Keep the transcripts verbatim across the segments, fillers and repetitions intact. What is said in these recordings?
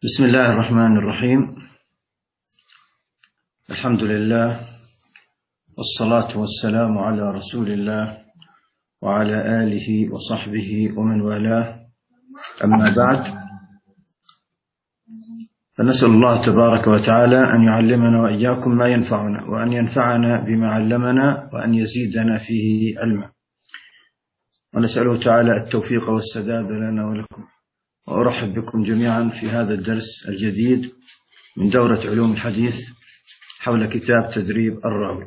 بسم الله الرحمن الرحيم. الحمد لله والصلاة والسلام على رسول الله وعلى آله وصحبه ومن والاه، أما بعد، فنسأل الله تبارك وتعالى أن يعلمنا وإياكم ما ينفعنا، وأن ينفعنا بما علمنا، وأن يزيدنا فيه علما، ونسأله تعالى التوفيق والسداد لنا ولكم. وأرحب بكم جميعا في هذا الدرس الجديد من دورة علوم الحديث حول كتاب تدريب الراوي.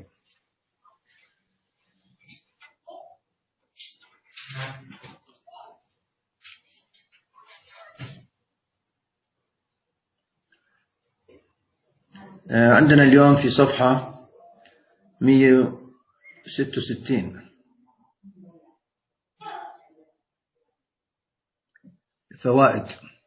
عندنا اليوم في صفحة مئة وستة وستين فوائد.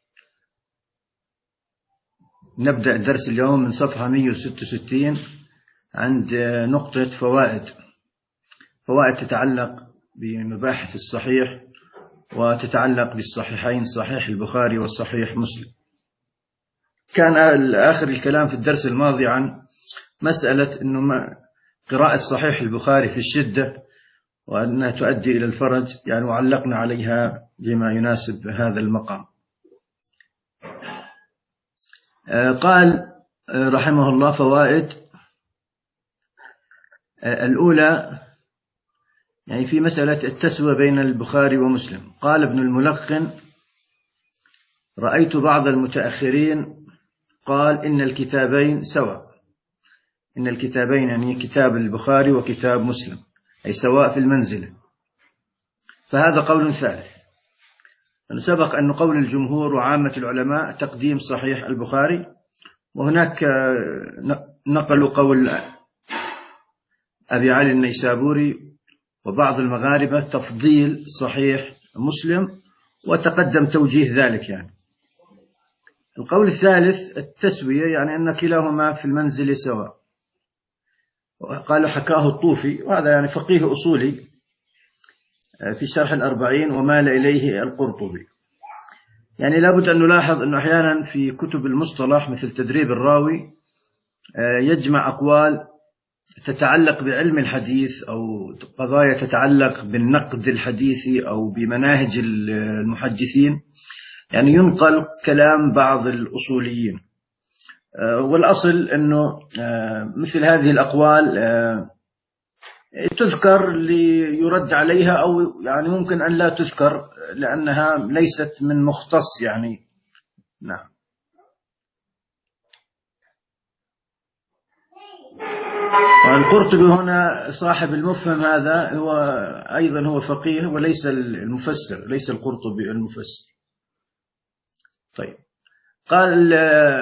نبدأ الدرس اليوم من صفحة مئة وستة وستين عند نقطة فوائد. فوائد تتعلق بمباحث الصحيح وتتعلق بالصحيحين، صحيح البخاري وصحيح مسلم. كان آخر الكلام في الدرس الماضي عن مسألة أنه قراءة صحيح البخاري في الشدة وأنها تؤدي إلى الفرج، يعني وعلقنا عليها بما يناسب هذا المقام. قال رحمه الله: فوائد. الأولى يعني في مسألة التسوية بين البخاري ومسلم. قال ابن الملقن: رأيت بعض المتأخرين قال إن الكتابين سواء، إن الكتابين يعني كتاب البخاري وكتاب مسلم أي سواء في المنزلة، فهذا قول ثالث. سبق أن قول الجمهور وعامة العلماء تقديم صحيح البخاري، وهناك نقلوا قول أبي علي النيسابوري وبعض المغاربة تفضيل صحيح مسلم، وتقدم توجيه ذلك. يعني القول الثالث التسوية، يعني أن كلاهما في المنزل سواء. قال حكاه الطوفي، وهذا يعني فقيه أصولي في شرح الأربعين، ومال إليه القرطبي. يعني لابد أن نلاحظ أنه أحيانا في كتب المصطلح مثل تدريب الراوي يجمع أقوال تتعلق بعلم الحديث أو قضايا تتعلق بالنقد الحديثي أو بمناهج المحدثين، يعني ينقل كلام بعض الأصوليين، والأصل أنه مثل هذه الأقوال تذكر ليرد عليها، أو يعني ممكن أن لا تذكر لأنها ليست من مختص. يعني نعم. القرطبي هنا صاحب المفهم هذا هو أيضا هو فقيه وليس المفسر، ليس القرطبي المفسر. طيب، قال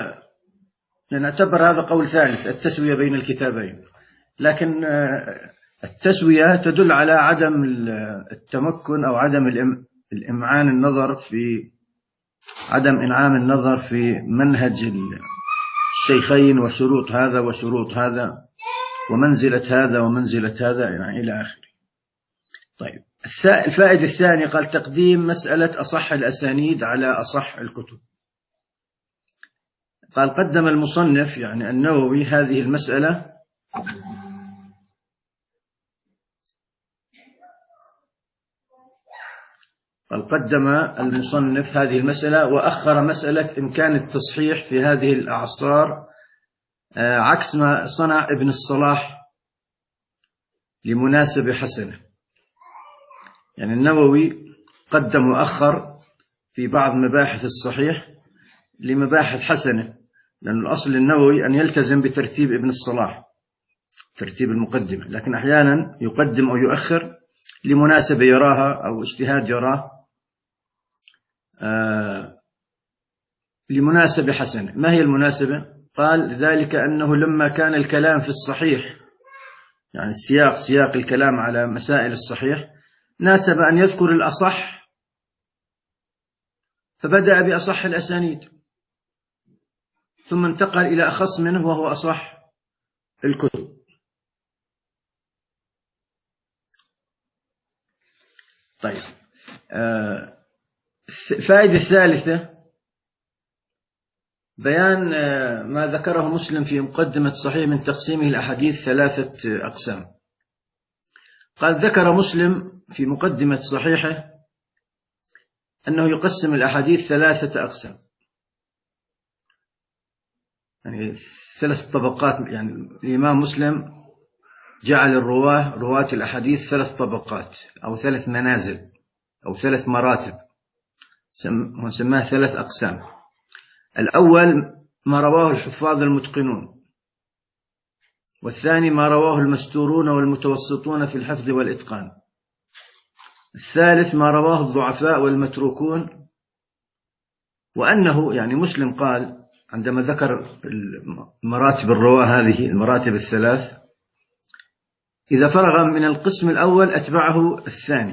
نعتبر هذا قول ثالث، التسوية بين الكتابين. لكن التسوية تدل على عدم التمكن أو عدم الإمعان النظر في عدم إنعام النظر في منهج الشيخين وشروط هذا وشروط هذا ومنزلة هذا ومنزلة هذا يعني إلى آخره. طيب، الفائدة الثانية قال تقديم مسألة أصح الأسانيد على أصح الكتب. قال قدم المصنف يعني النووي هذه المسألة قال قدم المصنف هذه المسألة وأخر مسألة إمكان التصحيح في هذه الأعصار، عكس ما صنع ابن الصلاح لمناسبة حسنة. يعني النووي قدم وأخر في بعض مباحث الصحيح لمباحث حسنة، لأن الأصل النووي أن يلتزم بترتيب ابن الصلاح، ترتيب المقدمة، لكن أحيانا يقدم أو يؤخر لمناسبة يراها أو اجتهاد يراه آه لمناسبة حسنة. ما هي المناسبة؟ قال ذلك أنه لما كان الكلام في الصحيح، يعني السياق سياق الكلام على مسائل الصحيح، ناسب أن يذكر الأصح، فبدأ بأصح الأسانيد ثم انتقل إلى أخص منه وهو أصح الكتب. طيب، الفائدة الثالثة بيان ما ذكره مسلم في مقدمة صحيح من تقسيمه الأحاديث ثلاثة أقسام. قال ذكر مسلم في مقدمة صحيحه أنه يقسم الأحاديث ثلاثة أقسام، يعني ثلاث طبقات. يعني الإمام مسلم جعل الرواه رواة الأحاديث ثلاث طبقات أو ثلاث منازل أو ثلاث مراتب، سماه ثلاث أقسام. الأول ما رواه الحفاظ المتقنون، والثاني ما رواه المستورون والمتوسطون في الحفظ والإتقان، الثالث ما رواه الضعفاء والمتروكون. وأنه يعني مسلم قال عندما ذكر مراتب الرواة هذه المراتب الثلاث، إذا فرغ من القسم الأول أتبعه الثاني،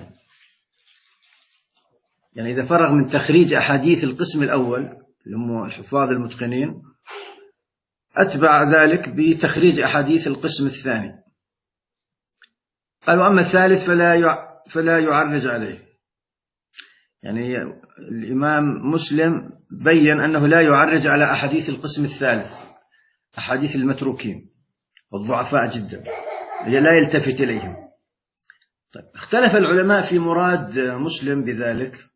يعني إذا فرغ من تخريج أحاديث القسم الأول اللي هم الحفاظ المتقنين أتبع ذلك بتخريج أحاديث القسم الثاني. قال وأما الثالث فلا فلا يعرج عليه. يعني الإمام مسلم بين أنه لا يعرج على أحاديث القسم الثالث، أحاديث المتروكين والضعفاء جدا، لا يلتفت إليهم. طيب، اختلف العلماء في مراد مسلم بذلك،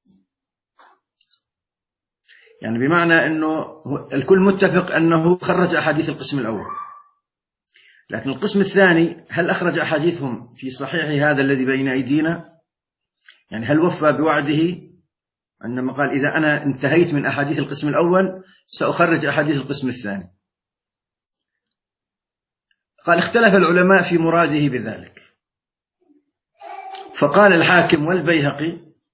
يعني بمعنى أنه الكل متفق أنه خرج أحاديث القسم الأول، لكن القسم الثاني هل أخرج أحاديثهم في صحيح هذا الذي بين أيدينا؟ يعني هل وفى بوعده عندما قال إذا أنا انتهيت من أحاديث القسم الأول سأخرج أحاديث القسم الثاني؟ قال اختلف العلماء في مراده بذلك، فقال الحاكم والبيهقي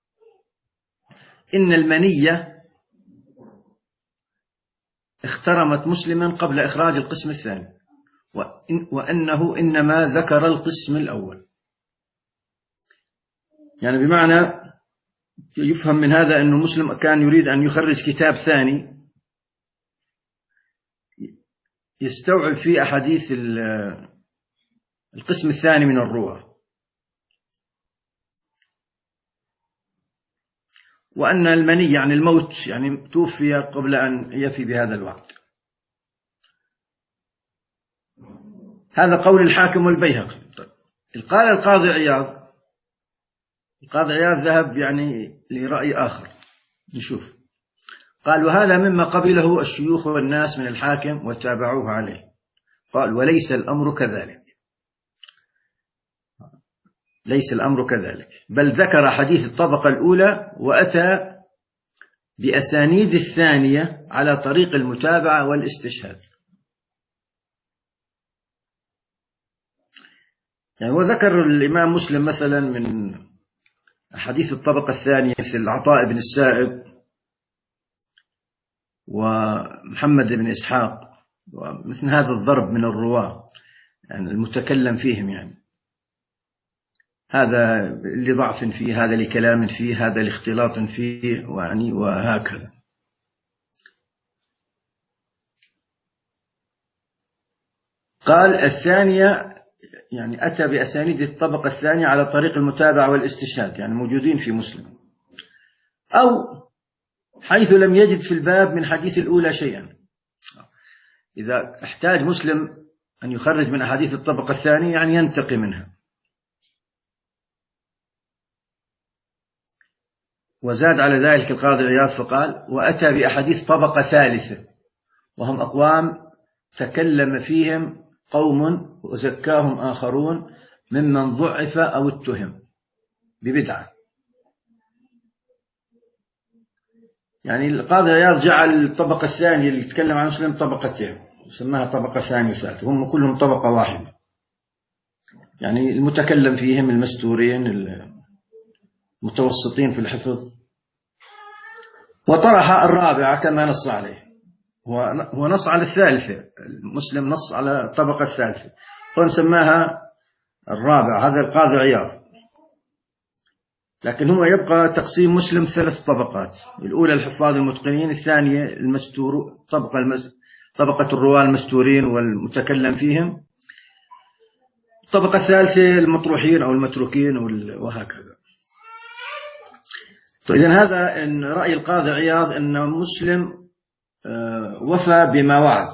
إن المنية اخترمت مسلما قبل إخراج القسم الثاني، وأنه إنما ذكر القسم الأول. يعني بمعنى يفهم من هذا أنه مسلم كان يريد أن يخرج كتاب ثاني يستوعب فيه أحاديث القسم الثاني من الرواة، وأن المني يعني الموت يعني توفي قبل أن يفي بهذا الوعد. هذا قول الحاكم والبيهقي. قال القاضي عياض، القاضي عياض ذهب يعني لرأي آخر، نشوف. قال وهذا مما قبله الشيوخ والناس من الحاكم وتابعوه عليه. قال وليس الأمر كذلك، ليس الأمر كذلك، بل ذكر حديث الطبقة الأولى وأتى بأسانيد الثانية على طريق المتابعة والاستشهاد. يعني وذكر الإمام مسلم مثلا من حديث الطبقة الثانية مثل عطاء بن السائب ومحمد بن إسحاق ومثل هذا الضرب من الرواة، يعني المتكلم فيهم، يعني هذا لضعف فيه، هذا لكلام فيه، هذا لاختلاط فيه، يعني وهكذا. قال الثانية يعني أتى بأسانيد الطبقة الثانية على طريق المتابعة والاستشهاد، يعني موجودين في مسلم، أو حيث لم يجد في الباب من حديث الأولى شيئا. إذا احتاج مسلم أن يخرج من أحاديث الطبقة الثانية يعني ينتقي منها. وزاد على ذلك القاضي عياض فقال وأتى بأحاديث طبقة ثالثة، وهم أقوام تكلم فيهم قوم وزكاهم آخرون ممن ضعف أو اتهم ببدعة. يعني القاضي عياض جعل الطبقة الثانية اللي يتكلم عن مسلم طبقتين وسماها طبقة ثانية وثالثة، هم كلهم طبقة واحدة، يعني المتكلم فيهم المستورين المتوسطين في الحفظ. وطرح الرابعة كما نص عليه، هو نص على الثالثة، المسلم نص على الطبقة الثالثة ونسماها الرابعة، هذا القاضي عياض. لكن هو يبقى تقسيم مسلم ثلاث طبقات، الأولى الحفاظ المتقنين، الثانية المستور طبقة المس... طبقة الرواة المستورين والمتكلم فيهم، الطبقة الثالثة المطروحين أو المتروكين وهكذا. طيب إذن هذا إن رأي القاضي عياض أن مسلم وفى بما وعد.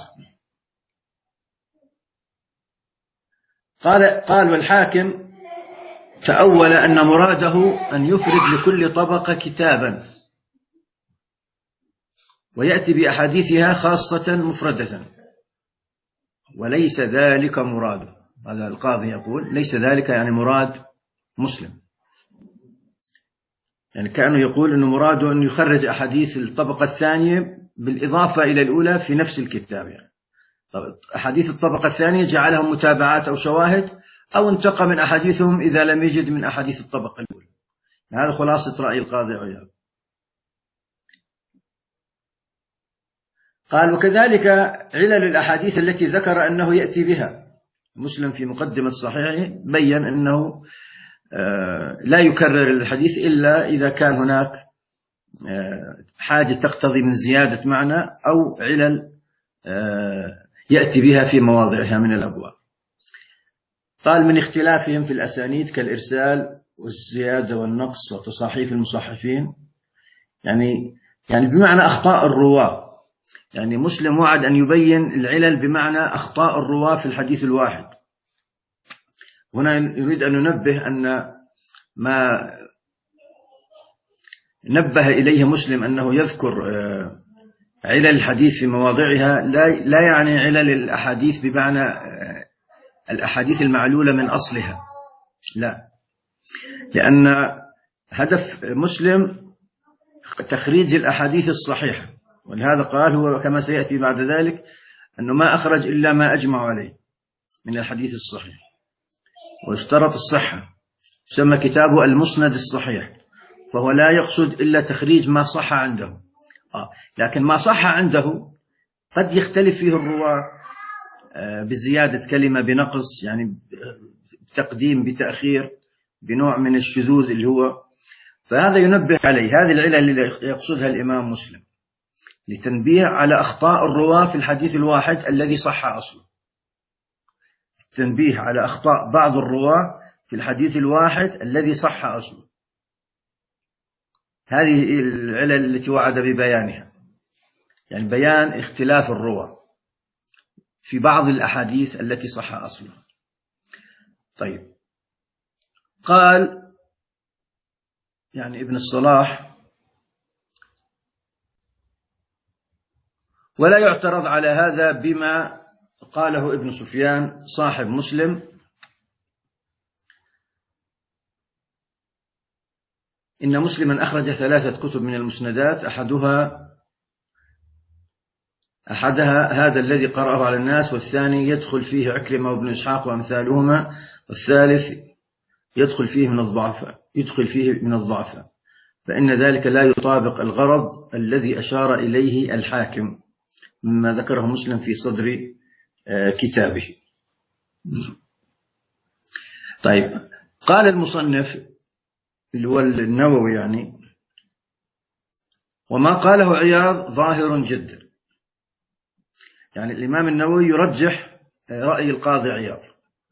قال قال والحاكم تأول أن مراده أن يفرد لكل طبقة كتابا ويأتي بأحاديثها خاصة مفردة، وليس ذلك مراده. هذا القاضي يقول ليس ذلك يعني مراد مسلم، يعني كأنه يقول أنه مراده أن يخرج أحاديث الطبقة الثانية بالإضافة إلى الأولى في نفس الكتاب. يعني أحاديث الطبقة الثانية جعلهم متابعات أو شواهد، أو انتقى من أحاديثهم إذا لم يجد من أحاديث الطبقة الأولى. هذا خلاصة رأي القاضي عياض. قال وكذلك علل الأحاديث التي ذكر أنه يأتي بها. مسلم في مقدمة صحيحه بيّن أنه لا يكرر الحديث إلا إذا كان هناك حاجة تقتضي من زيادة معنى أو علل يأتي بها في مواضعها من الأبواب. قال من اختلافهم في الأسانيد كالإرسال والزيادة والنقص وتصاحيف المصحفين، يعني يعني بمعنى أخطاء الرواة. يعني مسلم وعد أن يبين العلل بمعنى أخطاء الرواة في الحديث الواحد. هنا يريد أن ننبه أن ما نبه إليه مسلم أنه يذكر علل الحديث في مواضعها لا يعني علل الأحاديث بمعنى الأحاديث المعلولة من أصلها، لا، لأن هدف مسلم تخريج الأحاديث الصحيحة، ولهذا قال هو كما سيأتي بعد ذلك أنه ما أخرج إلا ما أجمع عليه من الحديث الصحيح، واشترط الصحة، سمى كتابه المسند الصحيح، فهو لا يقصد إلا تخريج ما صح عنده. آه. لكن ما صح عنده قد يختلف فيه الرواة بزيادة كلمة بنقص، يعني بتقديم بتأخير بنوع من الشذوذ اللي هو، فهذا ينبه عليه. هذه العلة اللي يقصدها الإمام مسلم لتنبيه على أخطاء الرواة في الحديث الواحد الذي صح أصله، التنبيه على أخطاء بعض الرواة في الحديث الواحد الذي صح أصله. هذه العلل التي وعد ببيانها، يعني بيان اختلاف الرواة في بعض الأحاديث التي صح أصلها. طيب، قال يعني ابن الصلاح ولا يعترض على هذا بما قاله ابن سفيان صاحب مسلم إن مسلما أخرج ثلاثة كتب من المسندات، أحدها أحدها هذا الذي قرأه على الناس، والثاني يدخل فيه عكرمة وابن إسحاق وأمثالهما، والثالث يدخل فيه من الضعفاء يدخل فيه من الضعفاء فإن ذلك لا يطابق الغرض الذي أشار إليه الحاكم مما ذكره مسلم في صدر كتابه. طيب، قال المصنف اللي هو النووي يعني وما قاله عياض ظاهر جدا. يعني الإمام النووي يرجح رأي القاضي عياض،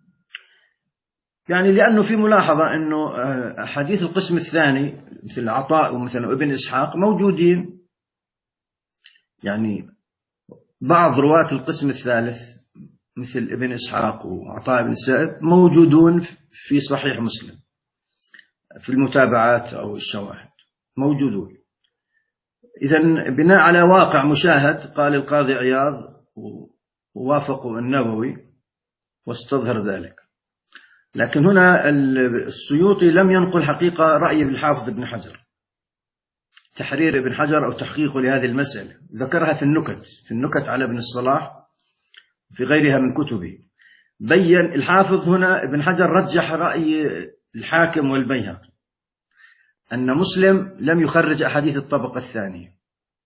يعني لأنه في ملاحظة أنه حديث القسم الثاني مثل عطاء ومثل ابن إسحاق موجودين، يعني بعض رواة القسم الثالث مثل ابن إسحاق وعطاء بن السائب موجودون في صحيح مسلم في المتابعات أو الشواهد موجودون. إذن بناء على واقع مشاهد قال القاضي عياض ووافقوا النووي واستظهر ذلك. لكن هنا السيوطي لم ينقل حقيقة رأي الحافظ ابن حجر، تحرير ابن حجر أو تحقيقه لهذه المسألة، ذكرها في النكت في النكت على ابن الصلاح في غيرها من كتبه. بين الحافظ هنا ابن حجر رجح رأي الحاكم والبيهقي أن مسلم لم يخرج أحاديث الطبقة الثانية.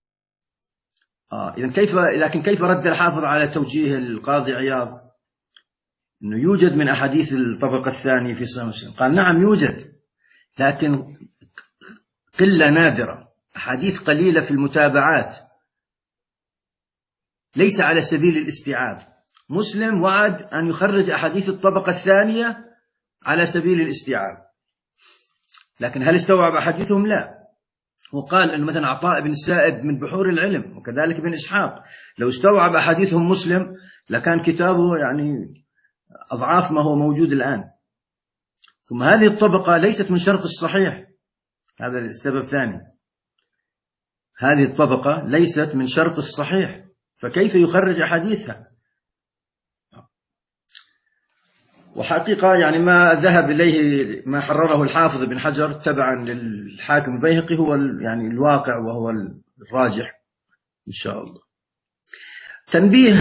آه إذن كيف لكن كيف رد الحافظ على توجيه القاضي عياض أنه يوجد من أحاديث الطبقة الثانية في صحيح مسلم؟ قال نعم يوجد، لكن قلة نادرة، أحاديث قليلة في المتابعات، ليس على سبيل الاستيعاب. مسلم وعد أن يخرج أحاديث الطبقة الثانية على سبيل الاستيعاب، لكن هل استوعب أحاديثهم؟ لا، وقال أن مثلا عطاء بن السائب من بحور العلم، وكذلك ابن إسحاق، لو استوعب أحاديثهم مسلم لكان كتابه يعني أضعاف ما هو موجود الآن. ثم هذه الطبقة ليست من شرط الصحيح، هذا السبب الثاني، هذه الطبقة ليست من شرط الصحيح، فكيف يخرج أحاديثها؟ وحقيقة يعني ما ذهب إليه ما حرره الحافظ بن حجر تبعا للحاكم البيهقي هو يعني الواقع وهو الراجح إن شاء الله. تنبيه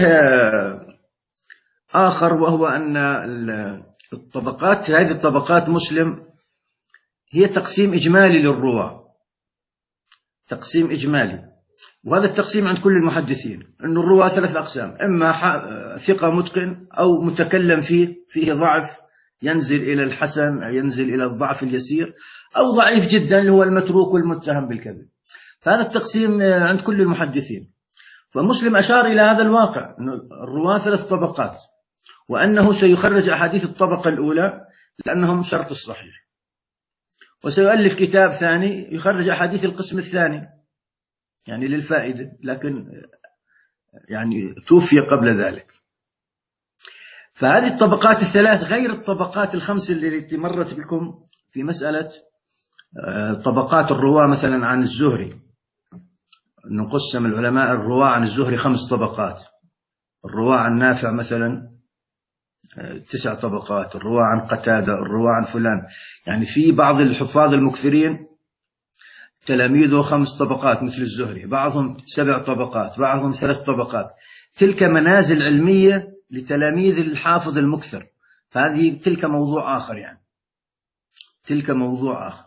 آخر وهو أن الطبقات، هذه الطبقات مسلم هي تقسيم إجمالي للرواة، تقسيم إجمالي، وهذا التقسيم عند كل المحدثين أن الرواة ثلاث أقسام: إما ثقة متقن، أو متكلم فيه فيه ضعف ينزل إلى الحسن، ينزل إلى الضعف اليسير، أو ضعيف جدا اللي هو المتروك والمتهم بالكذب. فهذا التقسيم عند كل المحدثين. فمسلم أشار إلى هذا الواقع أن الرواة ثلاث طبقات، وأنه سيخرج أحاديث الطبقة الأولى لأنهم شرط الصحيح، وسيؤلف كتاب ثاني يخرج أحاديث القسم الثاني يعني للفائدة، لكن يعني توفي قبل ذلك. فهذه الطبقات الثلاث غير الطبقات الخمس التي مرت بكم في مسألة طبقات الرواة مثلا عن الزهري، نقسم العلماء الرواة عن الزهري خمس طبقات، الرواة عن نافع مثلا تسع طبقات، الرواة عن قتادة، الرواة عن فلان، يعني في بعض الحفاظ المكثرين تلاميذه خمس طبقات مثل الزهري، بعضهم سبع طبقات، بعضهم ثلاث طبقات. تلك منازل علمية لتلاميذ الحافظ المكثر، فهذه تلك موضوع آخر، يعني تلك موضوع آخر.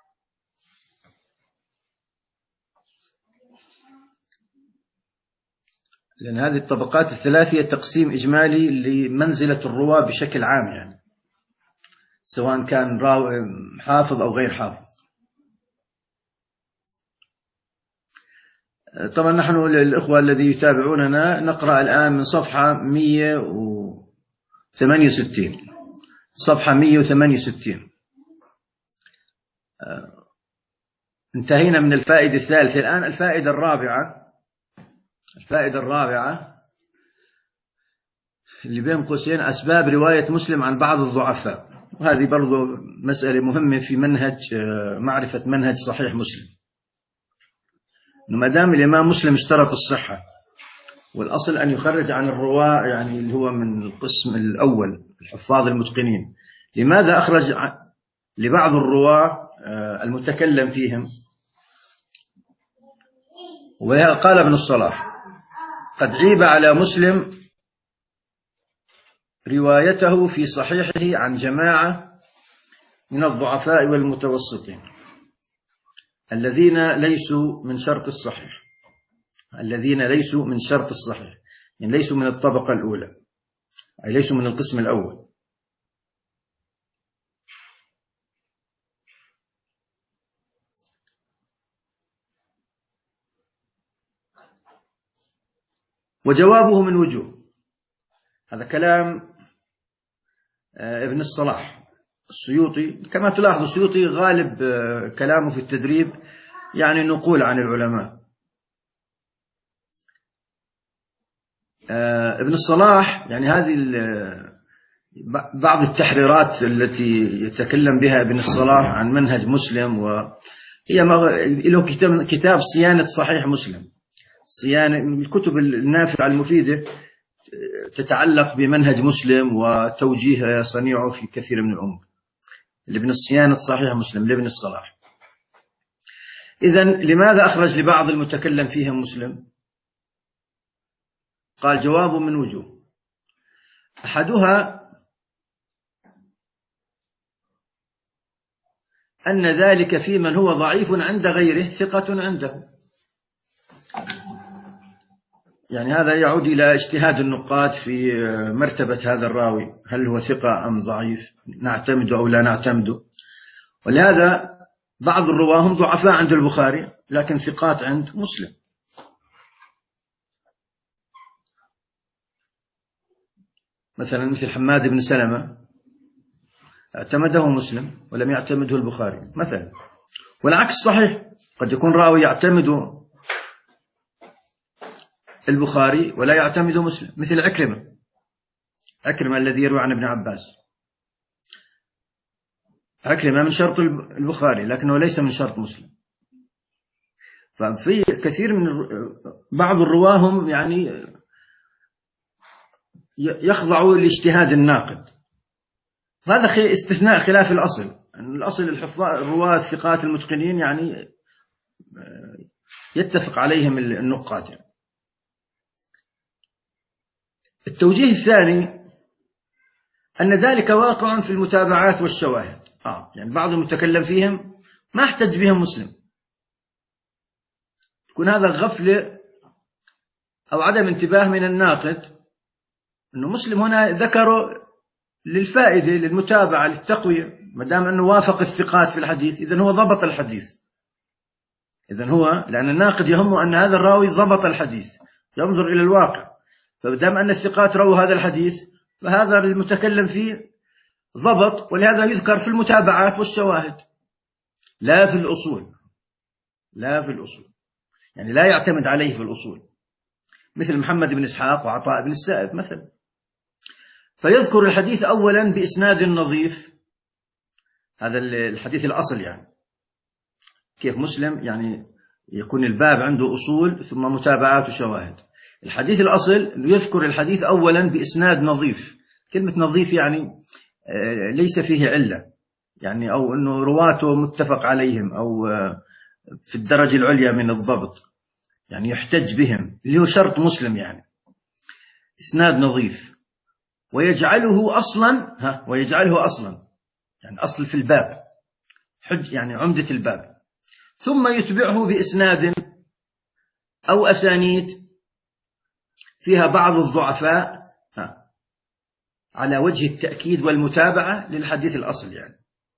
لأن هذه الطبقات الثلاثية تقسيم إجمالي لمنزلة الرواة بشكل عام، يعني سواء كان حافظ أو غير حافظ. طبعا نحن للإخوة الذي يتابعوننا نقرأ الآن من صفحة مئة وثمانية وستين، صفحة مئة وثمانية وستين انتهينا من الفائدة الثالثة. الآن الفائدة الرابعة، الفائدة الرابعة اللي بين قوسين أسباب رواية مسلم عن بعض الضعفاء، وهذه برضو مسألة مهمة في منهج معرفة منهج صحيح مسلم، ما دام الإمام مسلم اشترط الصحة والأصل أن يخرج عن الرواة يعني اللي هو من القسم الأول الحفاظ المتقنين، لماذا أخرج لبعض الرواة المتكلم فيهم؟ وقال ابن الصلاح: قد عيب على مسلم روايته في صحيحه عن جماعة من الضعفاء والمتوسطين الذين ليسوا من شرط الصحيح، الذين ليسوا من شرط الصحيح، يعني ليسوا من الطبقة الأولى، أي ليسوا من القسم الأول. وجوابه من وجوه، هذا كلام ابن الصلاح. السيوطي كما تلاحظ السيوطي غالب كلامه في التدريب يعني نقول عن العلماء. ابن الصلاح يعني هذه بعض التحريرات التي يتكلم بها ابن الصلاح عن منهج مسلم، وهي له كتاب صيانة صحيح مسلم، صيانة الكتب النافعة المفيدة تتعلق بمنهج مسلم وتوجيه صنيعه في كثير من الأمور، لابن الصيانة صحيح مسلم لابن الصلاح. إذن لماذا أخرج لبعض المتكلم فيهم مسلم؟ قال: جواب من وجوه، أحدها أن ذلك في من هو ضعيف عند غيره ثقة عنده، يعني هذا يعود إلى اجتهاد النقاد في مرتبة هذا الراوي، هل هو ثقة أم ضعيف، نعتمد أو لا نعتمد. ولهذا بعض الرواة هم ضعفاء عند البخاري لكن ثقات عند مسلم، مثلا مثل حماد بن سلمة اعتمده مسلم ولم يعتمده البخاري مثلا، والعكس صحيح، قد يكون راوي يعتمد البخاري ولا يعتمد مسلم، مثل عكرمة عكرمة الذي يروي عن ابن عباس. عكرمة من شرط البخاري لكنه ليس من شرط مسلم. ففي كثير من بعض الرواه هم يعني يخضعوا لاجتهاد الناقد. هذا استثناء خلاف الأصل، الأصل الحفاظ الرواة الثقات المتقنين يعني يتفق عليهم النقاد يعني. التوجيه الثاني أن ذلك واقع في المتابعات والشواهد. آه يعني بعض المتكلم فيهم ما احتج بهم مسلم، يكون هذا غفلة أو عدم انتباه من الناقد، أنه مسلم هنا ذكره للفائدة للمتابعة للتقوية، ما دام أنه وافق الثقات في الحديث إذن هو ضبط الحديث. إذن هو لأن الناقد يهمه أن هذا الراوي ضبط الحديث، ينظر إلى الواقع، فدام أن الثقات رووا هذا الحديث فهذا المتكلم فيه ضبط، ولهذا يذكر في المتابعات والشواهد لا في الأصول. لا في الأصول يعني لا يعتمد عليه في الأصول، مثل محمد بن إسحاق وعطاء بن السائب مثلا. فيذكر الحديث أولا بإسناد نظيف، هذا الحديث الأصل يعني. كيف مسلم يعني يكون الباب عنده أصول ثم متابعات وشواهد. الحديث الأصل يذكر الحديث أولا بإسناد نظيف. كلمة نظيف يعني ليس فيه علة يعني، أو أنه رواته متفق عليهم أو في الدرجة العليا من الضبط يعني يحتج بهم، اللي هو شرط مسلم يعني إسناد نظيف. ويجعله أصلا ها ويجعله أصلا يعني أصل في الباب، حج يعني عمدة الباب. ثم يتبعه بإسناد أو أسانيد فيها بعض الضعفاء ها على وجه التأكيد والمتابعة للحديث الأصل يعني.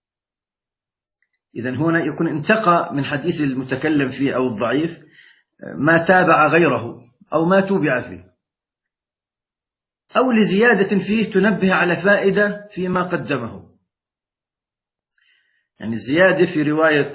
إذن هنا يكون انتقى من حديث المتكلم فيه أو الضعيف ما تابع غيره أو ما توبع فيه، أو لزيادة فيه تنبه على فائدة فيما قدمه. يعني الزيادة في رواية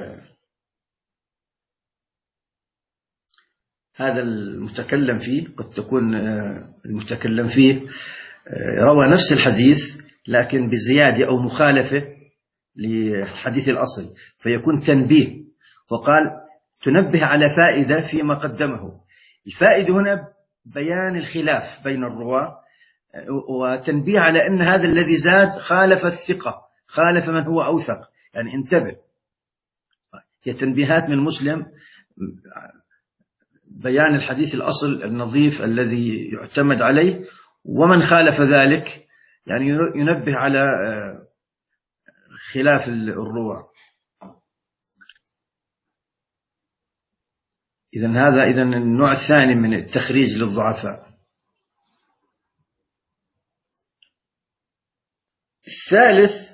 هذا المتكلم فيه قد تكون المتكلم فيه روى نفس الحديث لكن بزيادة أو مخالفة للحديث الأصل، فيكون تنبيه. وقال تنبه على فائدة فيما قدمه. الفائدة هنا بيان الخلاف بين الرواة، وتنبيه على أن هذا الذي زاد خالف الثقة، خالف من هو أوثق، يعني انتبه. هي تنبيهات من مسلم، بيان الحديث الأصل النظيف الذي يعتمد عليه، ومن خالف ذلك يعني ينبه على خلاف الرواة. إذن هذا إذن النوع الثاني من التخريج للضعفاء. الثالث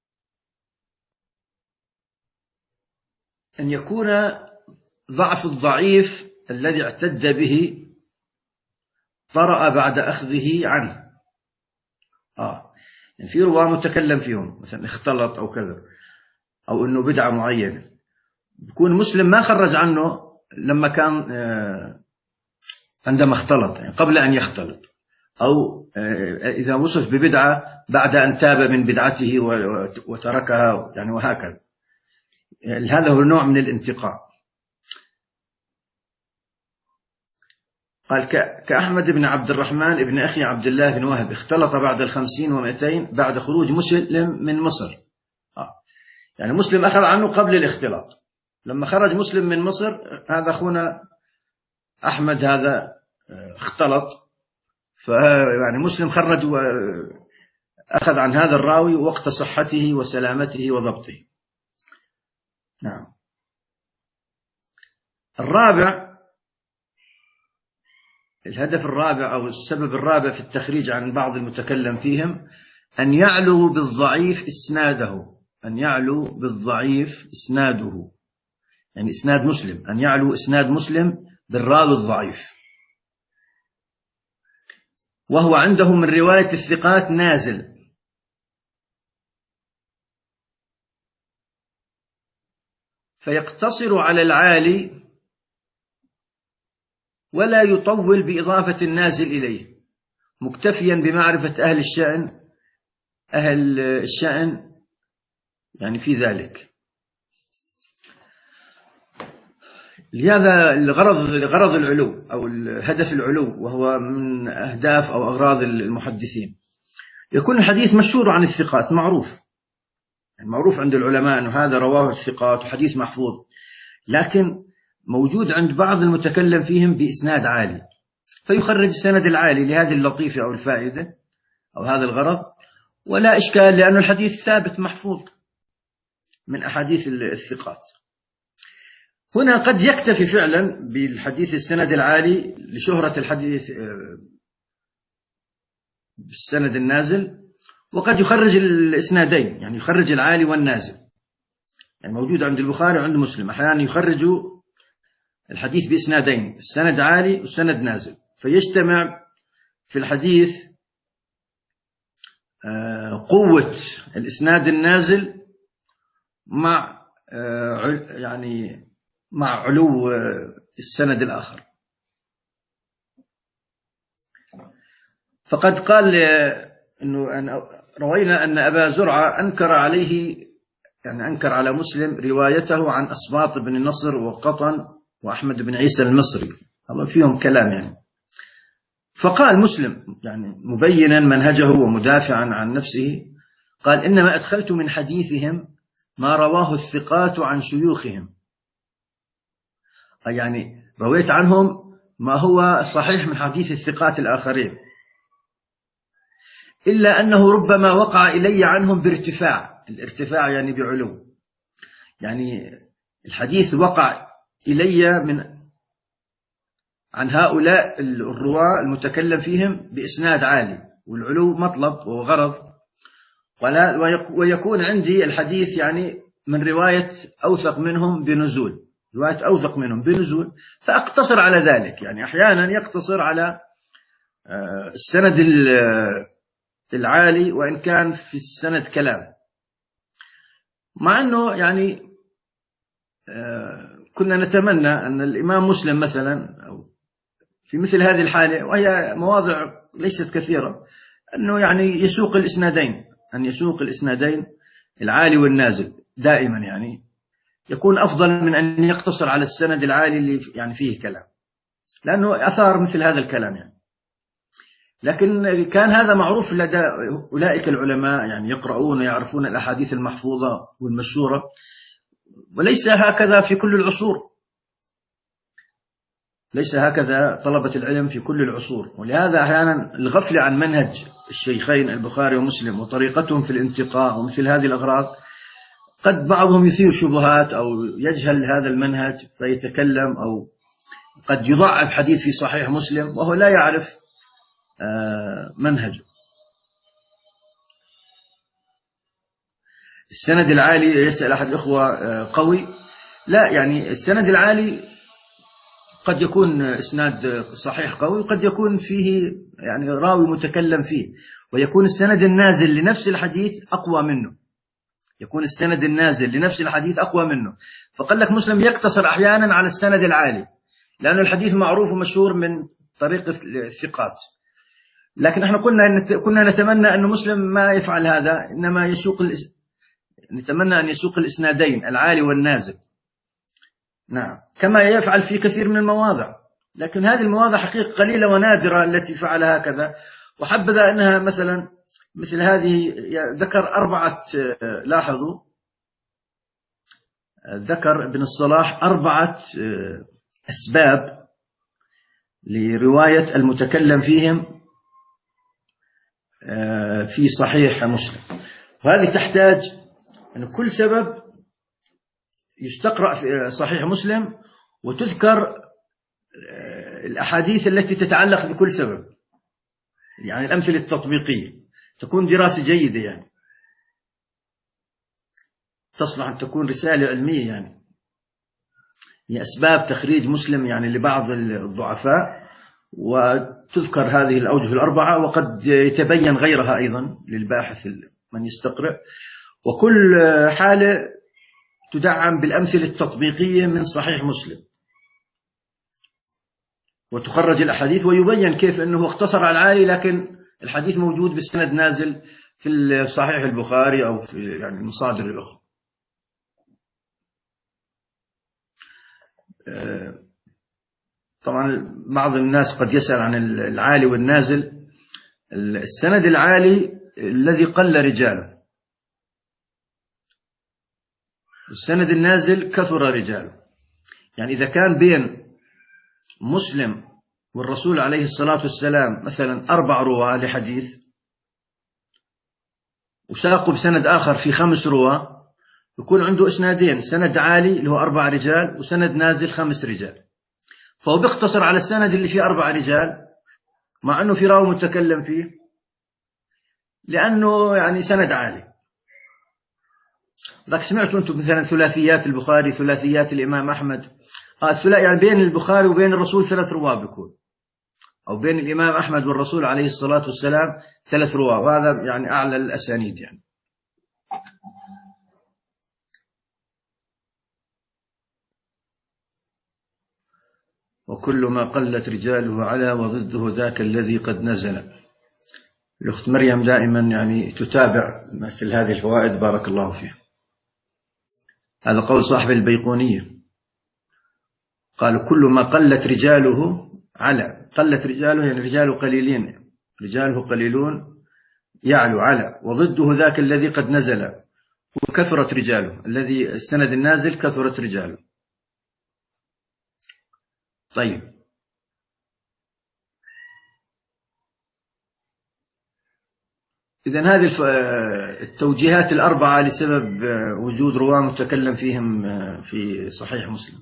أن يكون ضعف الضعيف الذي اعتد به طرأ بعد أخذه عنه. آه. يعني في رواة متكلم فيهم مثلا اختلط أو كذا، أو أنه بدعة معينة، بيكون مسلم ما خرج عنه لما كان آه عندما اختلط يعني قبل أن يختلط، أو آه إذا وصف ببدعة بعد أن تاب من بدعته وتركها يعني، وهكذا. يعني هذا هو نوع من الانتقاء. قال كأحمد بن عبد الرحمن ابن أخي عبد الله بن وهب اختلط بعد الخمسين ومئتين بعد خروج مسلم من مصر. آه. يعني مسلم أخذ عنه قبل الاختلاط، لما خرج مسلم من مصر هذا أخونا أحمد هذا اختلط، فيعني مسلم خرج وأخذ عن هذا الراوي وقت صحته وسلامته وضبطه. نعم. الرابع، الهدف الرابع أو السبب الرابع في التخريج عن بعض المتكلم فيهم أن يعلو بالضعيف إسناده، أن يعلو بالضعيف إسناده يعني إسناد مسلم، أن يعلو إسناد مسلم بالراوي الضعيف، وهو عنده من رواية الثقات نازل. فيقتصر على العالي ولا يطول بإضافة النازل إليه، مكتفيا بمعرفة أهل الشأن أهل الشأن يعني في ذلك. لهذا الغرض غرض العلو أو الهدف العلو، وهو من أهداف أو أغراض المحدثين، يكون الحديث مشهور عن الثقات، معروف معروف عند العلماء أنه هذا رواه الثقات وحديث محفوظ، لكن موجود عند بعض المتكلم فيهم بإسناد عالي، فيخرج السند العالي لهذه اللطيفة أو الفائدة أو هذا الغرض، ولا إشكال لأن الحديث ثابت محفوظ من أحاديث الثقات. هنا قد يكتفي فعلا بالحديث السند العالي لشهرة الحديث بالسند النازل، وقد يخرج الإسنادين، يعني يخرج العالي والنازل، يعني موجود عند البخاري وعند مسلم أحيانا يخرجوا الحديث بإسنادين، السند عالي والسند نازل، فيجتمع في الحديث قوة الإسناد النازل مع يعني مع علو السند الآخر. فقد قال إنه روينا أن أبا زرعة أنكر عليه يعني أنكر على مسلم روايته عن أسباط بن نصر وقطن وأحمد بن عيسى المصري، الله فيهم كلام يعني. فقال مسلم يعني مبينا منهجه ومدافعا عن نفسه، قال إنما أدخلت من حديثهم ما رواه الثقات عن شيوخهم، يعني رويت عنهم ما هو صحيح من حديث الثقات الآخرين، إلا أنه ربما وقع إلي عنهم بارتفاع، الارتفاع يعني بعلو، يعني الحديث وقع إلي من عن هؤلاء الرواة المتكلم فيهم بإسناد عالي، والعلو مطلب وغرض، ويكون عندي الحديث يعني من رواية أوثق منهم بنزول، رواية أوثق منهم بنزول، فأقتصر على ذلك. يعني أحيانا يقتصر على السند العالي وإن كان في السند كلام، مع أنه يعني كنا نتمنى أن الإمام مسلم مثلا أو في مثل هذه الحالة، وهي مواضع ليست كثيرة، أنه يعني يسوق الإسنادين، أن يسوق الإسنادين العالي والنازل دائما، يعني يكون أفضل من أن يقتصر على السند العالي اللي يعني فيه كلام، لأنه أثار مثل هذا الكلام يعني. لكن كان هذا معروف لدى أولئك العلماء، يعني يقرؤون ويعرفون الأحاديث المحفوظة والمشهورة، وليس هكذا في كل العصور، ليس هكذا طلبة العلم في كل العصور. ولهذا أحيانا الغفلة عن منهج الشيخين البخاري ومسلم وطريقتهم في الانتقاء ومثل هذه الأغراض، قد بعضهم يثير شبهات أو يجهل هذا المنهج فيتكلم، أو قد يضعف حديث في صحيح مسلم وهو لا يعرف منهجه. السند العالي، يسأل أحد الأخوة قوي، لا، يعني السند العالي قد يكون إسناد صحيح قوي، وقد يكون فيه يعني راوي متكلم فيه، ويكون السند النازل لنفس الحديث أقوى منه، يكون السند النازل لنفس الحديث أقوى منه. فقال لك مسلم يقتصر أحيانا على السند العالي لأن الحديث معروف ومشهور من طريق الثقات، لكن احنا كنا كنا نتمنى أن مسلم ما يفعل هذا، إنما يسوق نتمنى أن يسوق الإسنادين العالي والنازل، نعم، كما يفعل في كثير من المواضع. لكن هذه المواضع حقيقة قليلة ونادرة التي فعل هكذا. وحبذا أنها مثلا مثل هذه، ذكر أربعة، لاحظوا ذكر ابن الصلاح أربعة أسباب لرواية المتكلم فيهم في صحيح مسلم، وهذه تحتاج أن كل سبب يستقرأ في صحيح مسلم وتذكر الأحاديث التي تتعلق بكل سبب، يعني الأمثلة التطبيقية، تكون دراسة جيدة، يعني تصلح أن تكون رسالة علمية، يعني هي أسباب تخريج مسلم يعني لبعض الضعفاء، وتذكر هذه الأوجه الأربعة، وقد يتبين غيرها أيضا للباحث من يستقرأ، وكل حالة تدعم بالأمثلة التطبيقية من صحيح مسلم، وتخرج الأحاديث ويبين كيف أنه اقتصر على العالي، لكن الحديث موجود بالسند نازل في صحيح البخاري أو في يعني المصادر الأخرى. طبعا بعض الناس قد يسأل عن العالي والنازل. السند العالي الذي قل رجاله، السند النازل كثر رجاله. يعني إذا كان بين مسلم والرسول عليه الصلاة والسلام مثلا أربع رواة لحديث، وساقوا بسند آخر في خمس رواة، يكون عنده إسنادين، سند عالي اللي هو أربع رجال وسند نازل خمس رجال. فهو بيختصر على السند اللي فيه أربع رجال مع أنه في راوي متكلم فيه، لأنه يعني سند عالي. لذلك سمعتوا أنتم مثلا ثلاثيات البخاري، ثلاثيات الإمام أحمد، آه يعني بين البخاري وبين الرسول ثلاث رواة بيكون، أو بين الإمام أحمد والرسول عليه الصلاة والسلام ثلاث رواة، وهذا يعني أعلى الأسانيد يعني. وكل ما قلت رجاله على وضده ذاك الذي قد نزل. الأخت مريم دائما يعني تتابع مثل هذه الفوائد، بارك الله فيها. هذا قول صاحب البيقونية، قال كل ما قلت رجاله على، قلت رجاله يعني رجاله قليلين، رجاله قليلون يعلو على، وضده ذاك الذي قد نزل، وكثرت رجاله، الذي السند النازل كثرت رجاله. طيب، إذن هذه التوجيهات الأربعة لسبب وجود رواه متكلم فيهم في صحيح مسلم.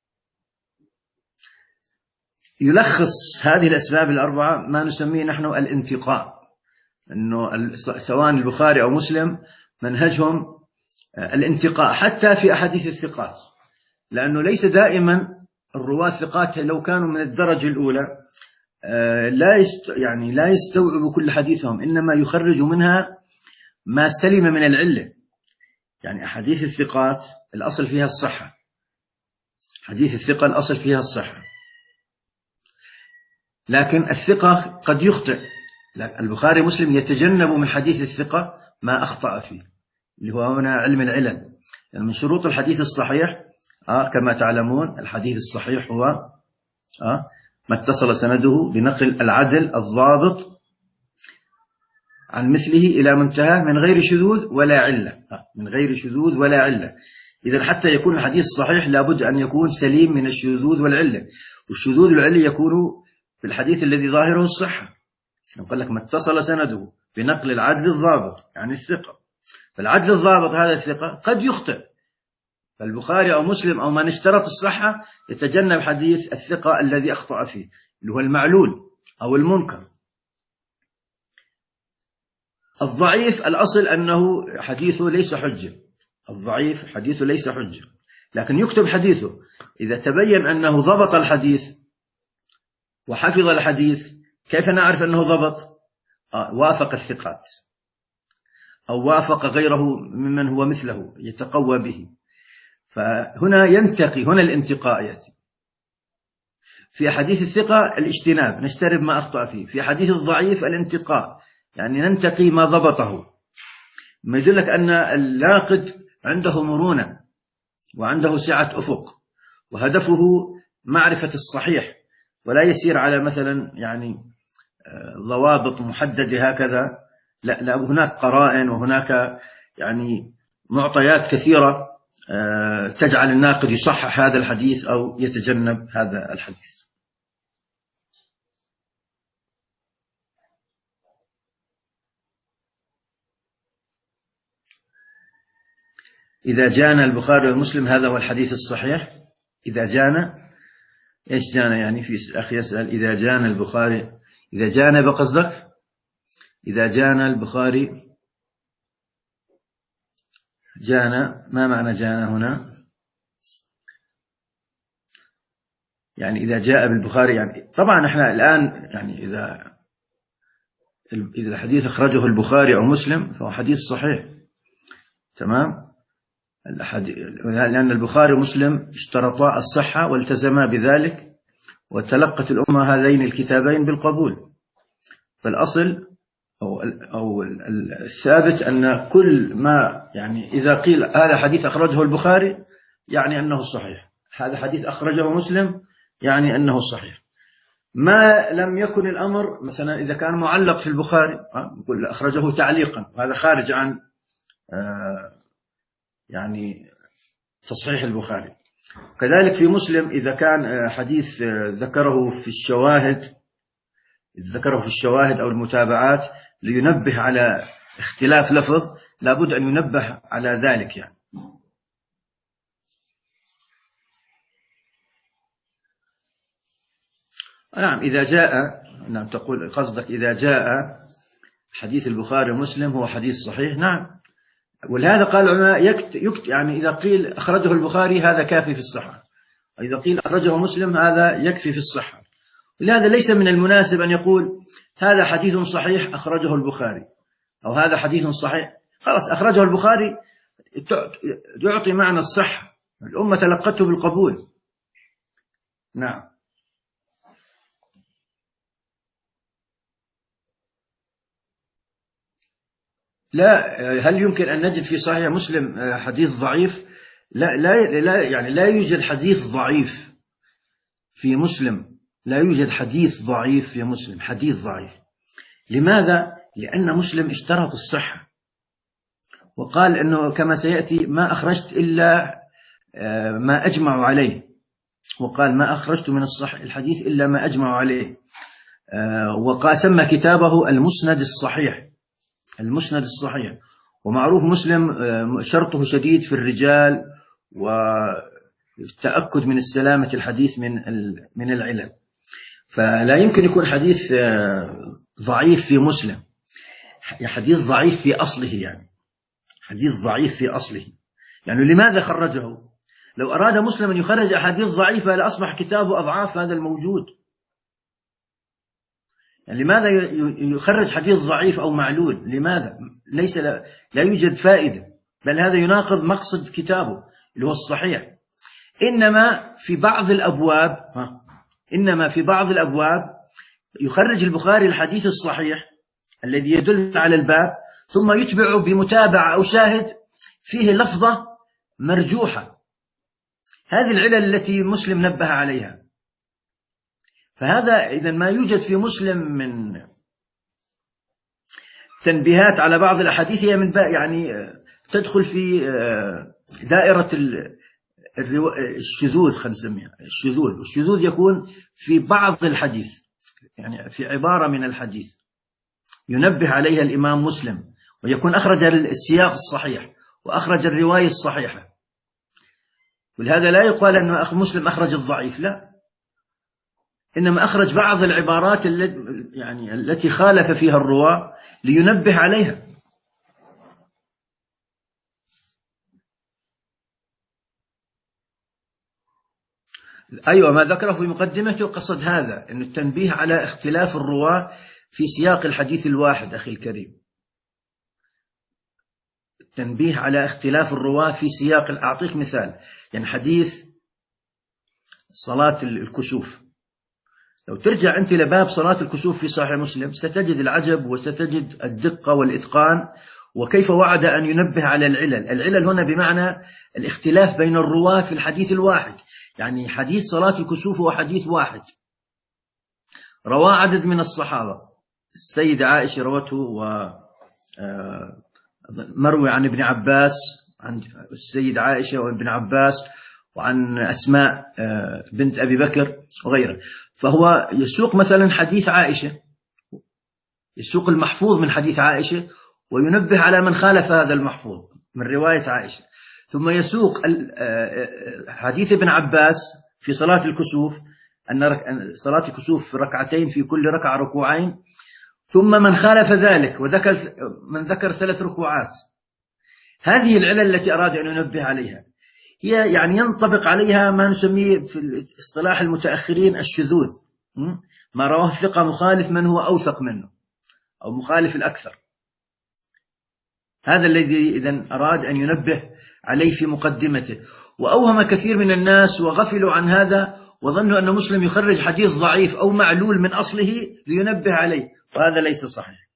يلخص هذه الأسباب الأربعة ما نسميه نحن الانتقاء، أنه سواء البخاري أو مسلم منهجهم الانتقاء حتى في أحاديث الثقات، لأنه ليس دائما الرواة الثقات لو كانوا من الدرجة الأولى لا يست يعني لا يستوعب كل حديثهم، إنما يخرج منها ما سلم من العلة. يعني أحاديث الثقات الأصل فيها الصحة، حديث الثقة الأصل فيها الصحة، لكن الثقة قد يخطئ. البخاري مسلم يتجنب من حديث الثقة ما أخطأ فيه، اللي هو هنا علم العلل. يعني من شروط الحديث الصحيح آه كما تعلمون الحديث الصحيح هو آه ما اتصل سنده بنقل العدل الضابط عن مثله إلى منتهى من غير شذوذ ولا علة، من غير شذوذ ولا علة. إذن حتى يكون الحديث الصحيح لابد أن يكون سليم من الشذوذ والعلة، والشذوذ والعلة يكون في الحديث الذي ظاهره الصحة. يقول لك ما اتصل سنده بنقل العدل الضابط يعني الثقة، فالعدل الضابط هذا الثقة قد يخطئ، فالبخاري أو مسلم أو من اشترط الصحة يتجنب حديث الثقة الذي أخطأ فيه، اللي هو المعلول أو المنكر. الضعيف الأصل أنه حديثه ليس حجة، الضعيف حديثه ليس حجة، لكن يكتب حديثه إذا تبين أنه ضبط الحديث وحفظ الحديث. كيف نعرف أنه ضبط؟ آه وافق الثقات أو وافق غيره ممن هو مثله يتقوى به. فهنا ينتقي، هنا الانتقاء يأتي. في حديث الثقة الاجتناب، نجتنب ما أخطأ فيه. في حديث الضعيف الانتقاء، يعني ننتقي ما ضبطه. ما يدلك أن الناقد عنده مرونة وعنده سعة أفق، وهدفه معرفة الصحيح، ولا يسير على مثلا يعني ضوابط محددة هكذا. لا, لا هناك قرائن وهناك يعني معطيات كثيرة تجعل الناقد يصحح هذا الحديث أو يتجنب هذا الحديث. إذا جانا البخاري ومسلم، هذا هو الحديث الصحيح. إذا جانا، إيش جانا يعني؟ في أخي يسأل إذا جانا البخاري، إذا جانا بقصدك إذا جانا البخاري، جانا ما معنى جانا هنا؟ يعني إذا جاء بالبخاري، يعني طبعا احنا الآن يعني إذا إذا الحديث أخرجه البخاري أو مسلم فهو حديث صحيح، تمام. لأن البخاري ومسلم اشترطا الصحة والتزما بذلك، وتلقت الأمة هذين الكتابين بالقبول. فالأصل أو أو الثابت أن كل ما يعني إذا قيل هذا حديث أخرجه البخاري يعني أنه صحيح، هذا حديث أخرجه مسلم يعني أنه صحيح. ما لم يكن الأمر مثلا إذا كان معلق في البخاري نقول أخرجه تعليقا، وهذا خارج عن يعني تصحيح البخاري. كذلك في مسلم إذا كان حديث ذكره في الشواهد ذكره في الشواهد أو المتابعات لينبه على اختلاف لفظ، لابد أن ينبه على ذلك يعني. نعم إذا جاء، نعم تقول قصدك إذا جاء حديث البخاري ومسلم هو حديث صحيح، نعم. ولهذا قال العلماء يكت يكت يعني إذا قيل أخرجه البخاري هذا كافي في الصحة، وإذا قيل أخرجه مسلم هذا يكفي في الصحة. ولهذا ليس من المناسب أن يقول هذا حديث صحيح أخرجه البخاري، أو هذا حديث صحيح خلاص أخرجه البخاري، يعطي معنى الصحة، الأمة تلقته بالقبول. نعم. لا، هل يمكن أن نجد في صحيح مسلم حديث ضعيف؟ لا لا لا يعني لا يوجد حديث ضعيف في مسلم، لا يوجد حديث ضعيف في مسلم، حديث ضعيف. لماذا؟ لأن مسلم اشترط الصحة، وقال أنه كما سيأتي ما أخرجت إلا ما أجمع عليه، وقال ما أخرجت من الصح الحديث إلا ما أجمع عليه، وقاسم كتابه المسند الصحيح، المسند الصحيح. ومعروف مسلم شرطه شديد في الرجال والتأكد من السلامة الحديث من من العلل، فلا يمكن يكون حديث ضعيف في مسلم، حديث ضعيف في أصله، يعني حديث ضعيف في أصله. يعني لماذا خرجه؟ لو أراد مسلم أن يخرج أحاديث ضعيفة لأصبح كتابه أضعاف هذا الموجود. يعني لماذا يخرج حديث ضعيف أو معلول؟ لماذا؟ ليس لا, لا يوجد فائدة، بل هذا يناقض مقصد كتابه اللي هو الصحيح. إنما في بعض الأبواب إنما في بعض الأبواب يخرج البخاري الحديث الصحيح الذي يدل على الباب، ثم يتبعه بمتابعة أو شاهد فيه لفظة مرجوحة، هذه العلل التي مسلم نبه عليها. فهذا إذا ما يوجد في مسلم من تنبيهات على بعض الأحاديث هي من يعني تدخل في دائرة الشذوذ، خلينا نسميها الشذوذ. والشذوذ يكون في بعض الحديث، يعني في عبارة من الحديث ينبه عليها الإمام مسلم، ويكون أخرج السياق الصحيح وأخرج الرواية الصحيحة. ولهذا لا يقال أنه أخ مسلم أخرج الضعيف، لا، إنما أخرج بعض العبارات التي يعني التي خالف فيها الرواة لينبه عليها. أيوة، ما ذكره في مقدمته قصد هذا، أن التنبيه على اختلاف الرواة في سياق الحديث الواحد. أخي الكريم، التنبيه على اختلاف الرواة في سياق. أعطيك مثال، يعني حديث صلاة الكسوف، لو ترجع أنت لباب صلاة الكسوف في صحيح مسلم ستجد العجب وستجد الدقة والإتقان، وكيف وعد أن ينبه على العلل. العلل هنا بمعنى الاختلاف بين الرواة في الحديث الواحد، يعني حديث صلاة الكسوف هو حديث واحد رواه عدد من الصحابة، السيدة عائشة روته، ومروي عن ابن عباس، عن السيدة عائشة وابن عباس، وعن أسماء بنت أبي بكر وغيره. فهو يسوق مثلا حديث عائشة، يسوق المحفوظ من حديث عائشة وينبه على من خالف هذا المحفوظ من رواية عائشة، ثم يسوق حديث ابن عباس في صلاة الكسوف أن صلاة الكسوف في ركعتين، في كل ركعة ركوعين، ثم من خالف ذلك وذكر من ذكر ثلاث ركوعات. هذه العلل التي أراد أن ينبه عليها هي يعني ينطبق عليها ما نسميه في اصطلاح المتأخرين الشذوذ، ما رواه الثقة مخالف من هو أوثق منه أو مخالف الأكثر. هذا الذي إذن أراد أن ينبه عليه في مقدمته. وأوهم كثير من الناس وغفلوا عن هذا وظنوا أن مسلم يخرج حديث ضعيف أو معلول من أصله لينبه عليه، وهذا ليس صحيح،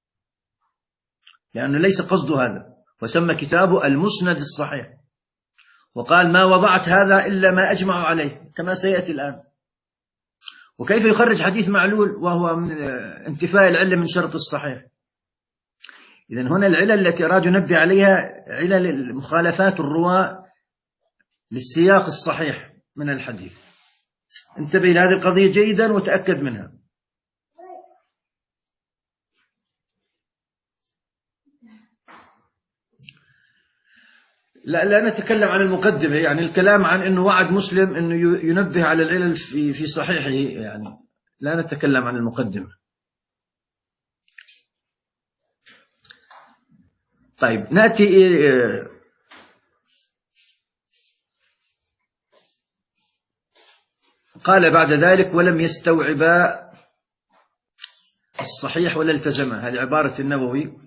لأنه ليس قصد هذا. وسمى كتابه المسند الصحيح، وقال ما وضعت هذا إلا ما أجمع عليه، كما سيأتي الآن. وكيف يخرج حديث معلول وهو من انتفاء العلة من شرط الصحيح؟ إذن هنا العلل التي أراد ينبه عليها علل مخالفات الرواة للسياق الصحيح من الحديث. انتبه لهذه القضية جيدا وتأكد منها. لا لا نتكلم عن المقدمة، يعني الكلام عن أنه وعد مسلم أنه ينبه على العلل في في صحيحه، يعني لا نتكلم عن المقدمة. طيب نأتي قال بعد ذلك ولم يستوعبا الصحيح ولا التزما. هذه عبارة النووي،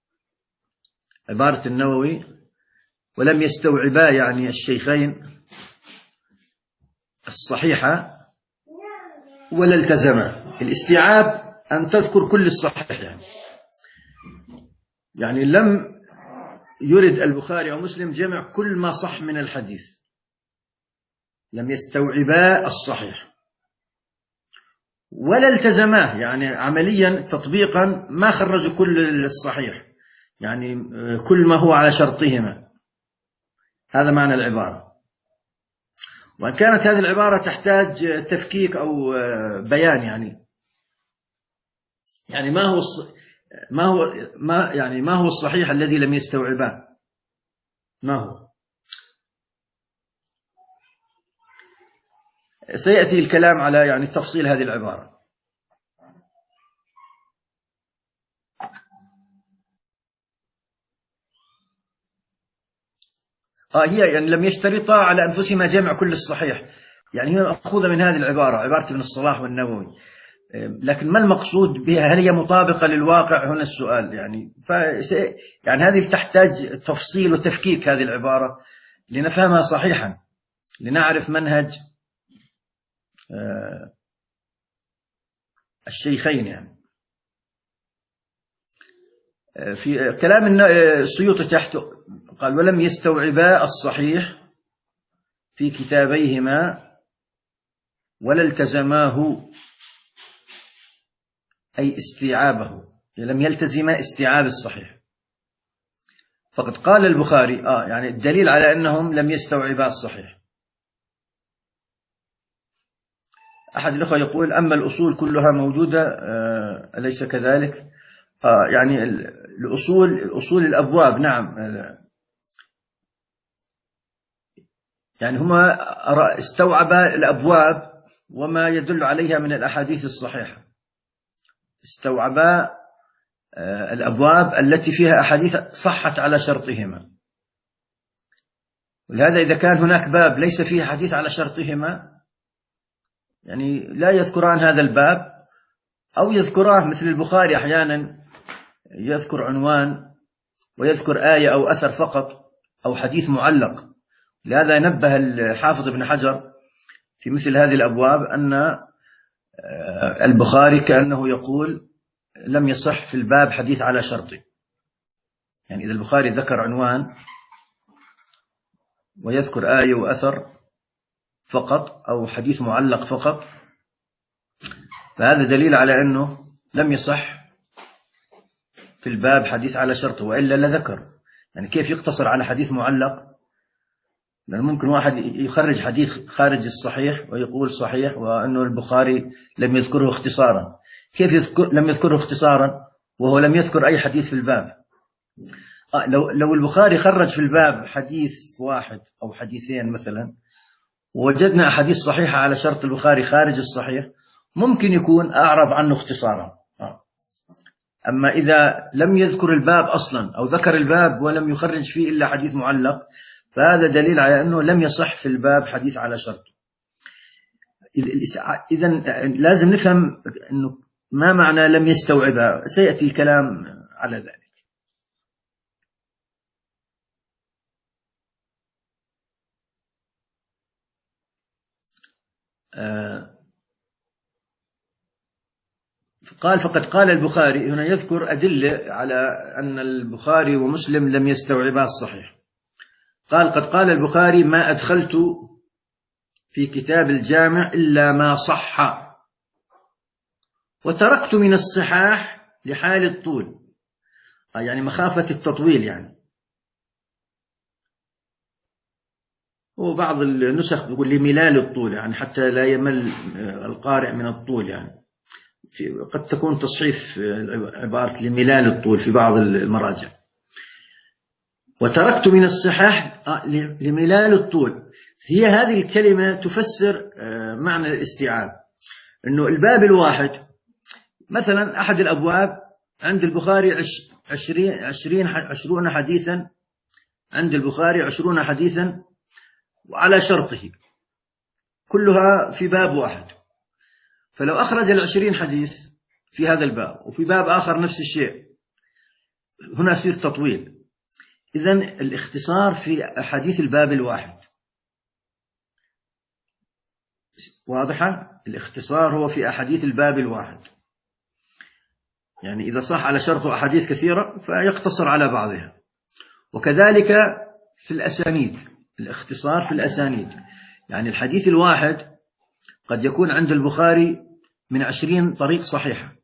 عبارة النووي ولم يستوعبا يعني الشيخين الصحيحة ولا التزما. الاستيعاب أن تذكر كل الصحيح، يعني يعني لم يرد البخاري ومسلم جمع كل ما صح من الحديث، لم يستوعبا الصحيح ولا التزماه، يعني عمليا تطبيقا ما خرجوا كل الصحيح، يعني كل ما هو على شرطهما. هذا معنى العبارة. وإن كانت هذه العبارة تحتاج تفكيك أو بيان، يعني يعني ما هو ما هو ما يعني ما هو الصحيح الذي لم يستوعباه؟ ما هو؟ سيأتي الكلام على يعني تفصيل هذه العبارة. آه هي يعني لم يشترطا على أنفسهما جمع كل الصحيح، يعني هي مأخوذة من هذه العبارة، عبارة ابن الصلاح والنووي. لكن ما المقصود بها؟ هل هي مطابقة للواقع؟ هنا السؤال. يعني ف يعني هذه تحتاج تفصيل وتفكيك هذه العبارة لنفهمها صحيحا، لنعرف منهج الشيخين. يعني في كلام السيوطي تحت قال ولم يستوعبا الصحيح في كتابيهما ولا التزماه، أي استيعابه، لم يلتزم استيعاب الصحيح. فقد قال البخاري آه يعني الدليل على أنهم لم يستوعبا الصحيح. أحد الأخوة يقول أما الأصول كلها موجودة، آه أليس كذلك؟ آه يعني الأصول الأصول الأبواب، نعم، يعني هما استوعبا الأبواب وما يدل عليها من الأحاديث الصحيحة، استوعبا الأبواب التي فيها أحاديث صحت على شرطهما. ولهذا إذا كان هناك باب ليس فيه حديث على شرطهما، يعني لا يذكران هذا الباب، أو يذكراه مثل البخاري أحيانا يذكر عنوان ويذكر آية أو أثر فقط أو حديث معلق. لهذا نبه الحافظ ابن حجر في مثل هذه الأبواب أن البخاري كأنه يقول لم يصح في الباب حديث على شرطه. يعني إذا البخاري ذكر عنوان ويذكر آية وأثر فقط أو حديث معلق فقط، فهذا دليل على أنه لم يصح في الباب حديث على شرطه، وإلا لذكر. يعني كيف يقتصر على حديث معلق؟ لأن ممكن واحد يخرج حديث خارج الصحيح ويقول صحيح، وأنه البخاري لم يذكره اختصارا. كيف يذكر لم يذكره اختصارا وهو لم يذكر أي حديث في الباب؟ آه لو لو البخاري خرج في الباب حديث واحد أو حديثين مثلا، ووجدنا أحاديث صحيحة على شرط البخاري خارج الصحيح، ممكن يكون أعرض عنه اختصارا. آه. أما إذا لم يذكر الباب أصلا أو ذكر الباب ولم يخرج فيه إلا حديث معلق، فهذا دليل على أنه لم يصح في الباب حديث على شرطه. إذن لازم نفهم أنه ما معنى لم يستوعبها، سيأتي الكلام على ذلك. قال فقد قال البخاري، هنا يذكر أدلة على أن البخاري ومسلم لم يستوعبا الصحيح. قال قد قال البخاري: ما أدخلت في كتاب الجامع إلا ما صح، وتركت من الصحاح لحال الطول، يعني مخافة التطويل يعني. وبعض النسخ يقول لملال الطول، يعني حتى لا يمل القارئ من الطول، يعني في قد تكون تصحيف عبارة لملال الطول في بعض المراجع. وتركت من الصحاح لملال الطول، هي هذه الكلمة تفسر معنى الاستيعاب، أنه الباب الواحد مثلا أحد الأبواب عند البخاري عشرين عشرين عشرون حديثا، عند البخاري عشرون حديثا وعلى شرطه، كلها في باب واحد. فلو أخرج العشرين حديث في هذا الباب وفي باب آخر نفس الشيء، هنا يصير تطويل. إذن الاختصار في أحاديث الباب الواحد، واضحة؟ الاختصار هو في أحاديث الباب الواحد، يعني إذا صح على شرطه أحاديث كثيرة فيقتصر على بعضها. وكذلك في الأسانيد، الاختصار في الأسانيد، يعني الحديث الواحد قد يكون عند البخاري من عشرين طريق صحيحة،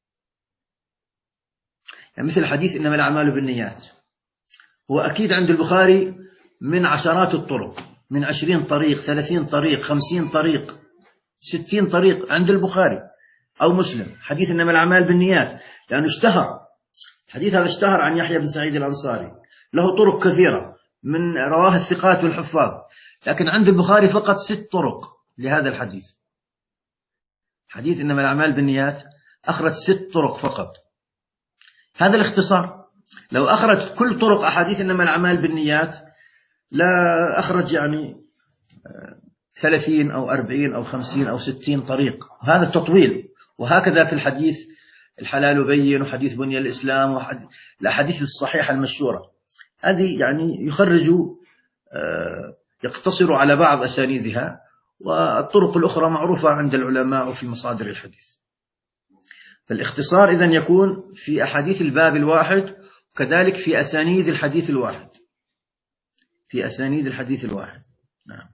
يعني مثل حديث إنما الأعمال بالنيات، هو أكيد عند البخاري من عشرات الطرق، من عشرين طريق، ثلاثين طريق، خمسين طريق، ستين طريق عند البخاري أو مسلم. حديث إنما الأعمال بالنيات لأنه اشتهر، الحديث هذا اشتهر عن يحيى بن سعيد الأنصاري، له طرق كثيرة من رواه الثقات والحفاظ، لكن عند البخاري فقط ست طرق لهذا الحديث. حديث إنما الأعمال بالنيات أخرج ست طرق فقط، هذا الاختصار. لو أخرج كل طرق أحاديث إنما الأعمال بالنيات لا أخرج يعني ثلاثين أو أربعين أو خمسين أو ستين طريق، هذا التطويل. وهكذا في الحديث الحلال بين، وحديث بني الإسلام، والأحاديث الصحيحة المشهورة، هذه يعني يخرجوا يقتصروا على بعض أسانيدها، والطرق الأخرى معروفة عند العلماء وفي مصادر الحديث. فالاختصار إذن يكون في أحاديث الباب الواحد، وكذلك في أسانيد الحديث الواحد، في أسانيد الحديث الواحد. نعم.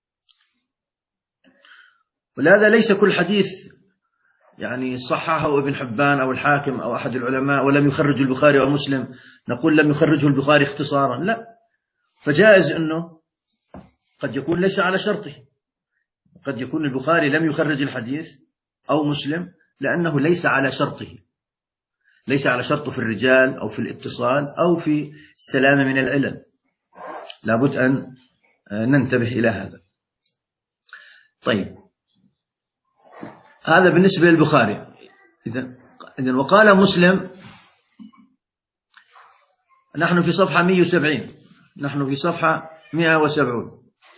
ولهذا ليس كل حديث يعني صححه ابن حبان أو الحاكم أو أحد العلماء ولم يخرج البخاري أو مسلم نقول لم يخرجه البخاري اختصارا، لا، فجائز أنه قد يكون ليس على شرطه، قد يكون البخاري لم يخرج الحديث أو مسلم لأنه ليس على شرطه، ليس على شرطه في الرجال أو في الاتصال أو في السلامة من العلل، لابد أن ننتبه إلى هذا. طيب، هذا بالنسبة للبخاري. إذن وقال مسلم، نحن في صفحة مئة وسبعين، نحن في صفحة مئة وسبعين.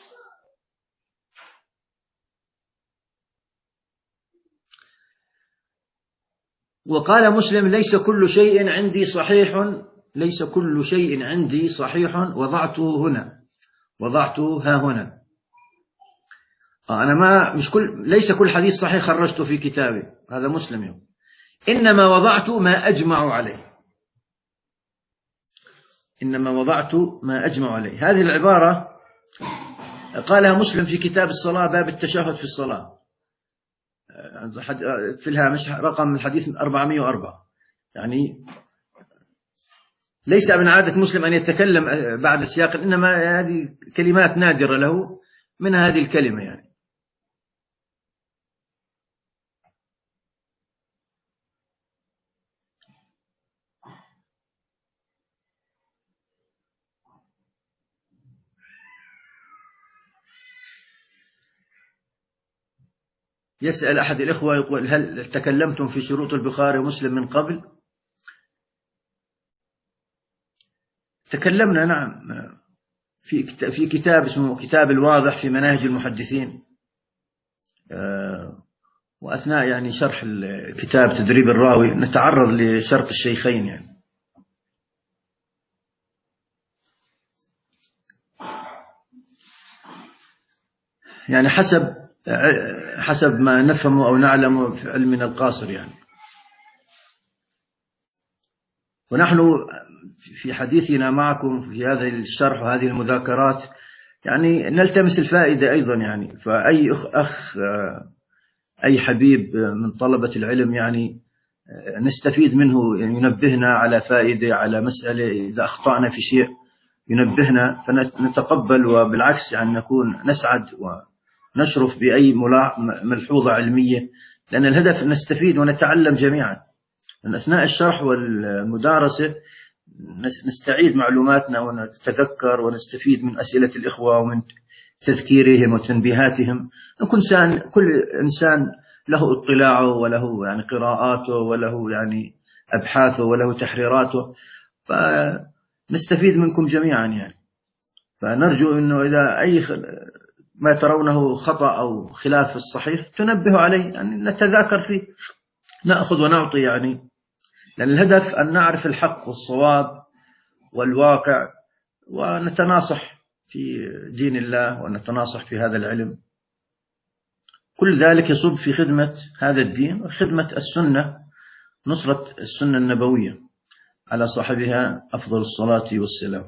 وقال مسلم: ليس كل شيء عندي صحيح، ليس كل شيء عندي صحيح وضعته هنا، وضعته ها هنا. أنا ما مش كل ليس كل حديث صحيح خرجته في كتابي، هذا مسلم يوم. إنما وضعت ما أجمع عليه، إنما وضعت ما أجمع عليه. هذه العبارة قالها مسلم في كتاب الصلاة، باب التشهد في الصلاة، في الهامش رقم الحديث أربعمئة وأربعة. يعني ليس من عادة مسلم أن يتكلم بعد السياق، إنما هذه كلمات نادرة له من هذه الكلمة يعني. يسأل أحد الإخوة يقول: هل تكلمتم في شروط البخاري ومسلم من قبل؟ تكلمنا، نعم، في في كتاب اسمه كتاب الواضح في مناهج المحدثين، وأثناء يعني شرح الكتاب تدريب الراوي نتعرض لشرط الشيخين يعني. يعني حسب حسب ما نفهم أو نعلم في علمنا القاصر يعني. ونحن في حديثنا معكم في هذا الشرح وهذه المذاكرات يعني نلتمس الفائدة أيضا يعني. فأي أخ, أخ أي حبيب من طلبة العلم يعني نستفيد منه، يعني ينبهنا على فائدة، على مسألة، إذا أخطأنا في شيء ينبهنا فنتقبل، وبالعكس يعني نكون نسعد ونشرف بأي ملحوظة علمية، لأن الهدف نستفيد ونتعلم جميعا. من أثناء الشرح والمدارسة نستعيد معلوماتنا ونتذكر ونستفيد من أسئلة الإخوة ومن تذكيرهم وتنبيهاتهم. كل إنسان كل إنسان له اطلاعه وله يعني قراءاته وله يعني أبحاثه وله تحريراته، فنستفيد منكم جميعا يعني. فنرجو أنه إذا أي ما ترونه خطأ أو خلاف الصحيح تنبهوا عليه، يعني نتذاكر فيه، نأخذ ونعطي يعني. لأن الهدف أن نعرف الحق والصواب والواقع، ونتناصح في دين الله ونتناصح في هذا العلم. كل ذلك يصب في خدمة هذا الدين وخدمة السنة، نصرة السنة النبوية على صاحبها أفضل الصلاة والسلام.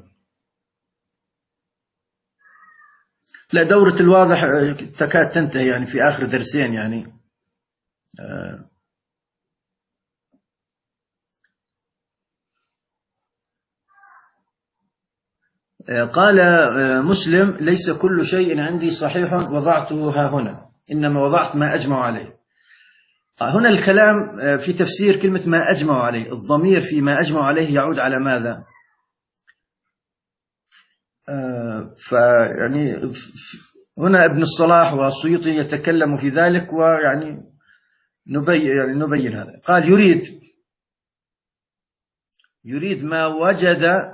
لا، دورة الواضح تكاد تنتهي يعني في آخر درسين يعني. آه قال مسلم: ليس كل شيء عندي صحيح وضعته ها هنا، إنما وضعت ما أجمع عليه. هنا الكلام في تفسير كلمة ما أجمع عليه، الضمير في ما أجمع عليه يعود على ماذا؟ فيعني هنا ابن الصلاح والسيوطي يتكلم في ذلك، ويعني نبين يعني نبين هذا. قال: يريد يريد ما وجد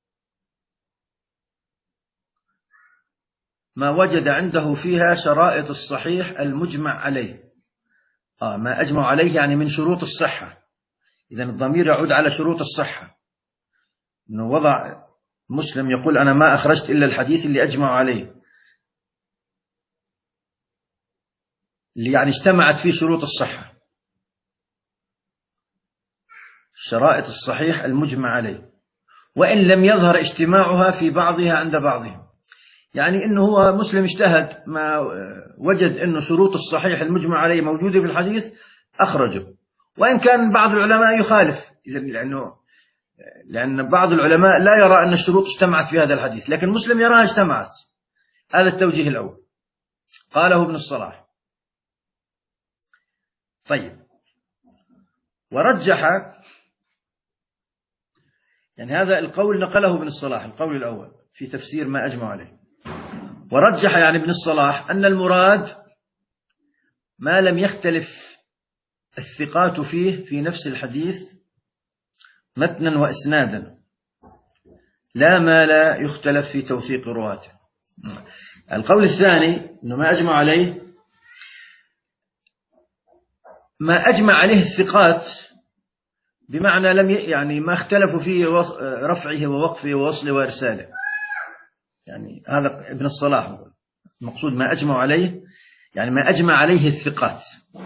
ما وجد عنده فيها شرائط الصحيح المجمع عليه. آه ما أجمع عليه يعني من شروط الصحة. إذن الضمير يعود على شروط الصحة، إنه وضع مسلم يقول: أنا ما أخرجت إلا الحديث اللي أجمع عليه، اللي يعني اجتمعت فيه شروط الصحة، شرائط الصحيح المجمع عليه، وإن لم يظهر اجتماعها في بعضها عند بعضهم. يعني إنه هو مسلم اجتهد، ما وجد إنه شروط الصحيح المجمع عليه موجودة في الحديث أخرجه، وإن كان بعض العلماء يخالف، لأنه لأن بعض العلماء لا يرى أن الشروط اجتمعت في هذا الحديث، لكن مسلم يراها اجتمعت. هذا التوجيه الأول قاله ابن الصلاح. طيب، ورجح يعني هذا القول نقله ابن الصلاح، القول الأول في تفسير ما أجمع عليه. ورجح يعني ابن الصلاح أن المراد ما لم يختلف الثقات فيه في نفس الحديث متنا وإسنادا، لا ما لا يختلف في توثيق رواته. القول الثاني أنه ما أجمع عليه ما أجمع عليه الثقات، بمعنى لم يعني ما اختلفوا فيه رفعه ووقفه ووصله وإرساله. يعني هذا ابن الصلاح المقصود ما أجمع عليه، يعني ما أجمع عليه الثقات،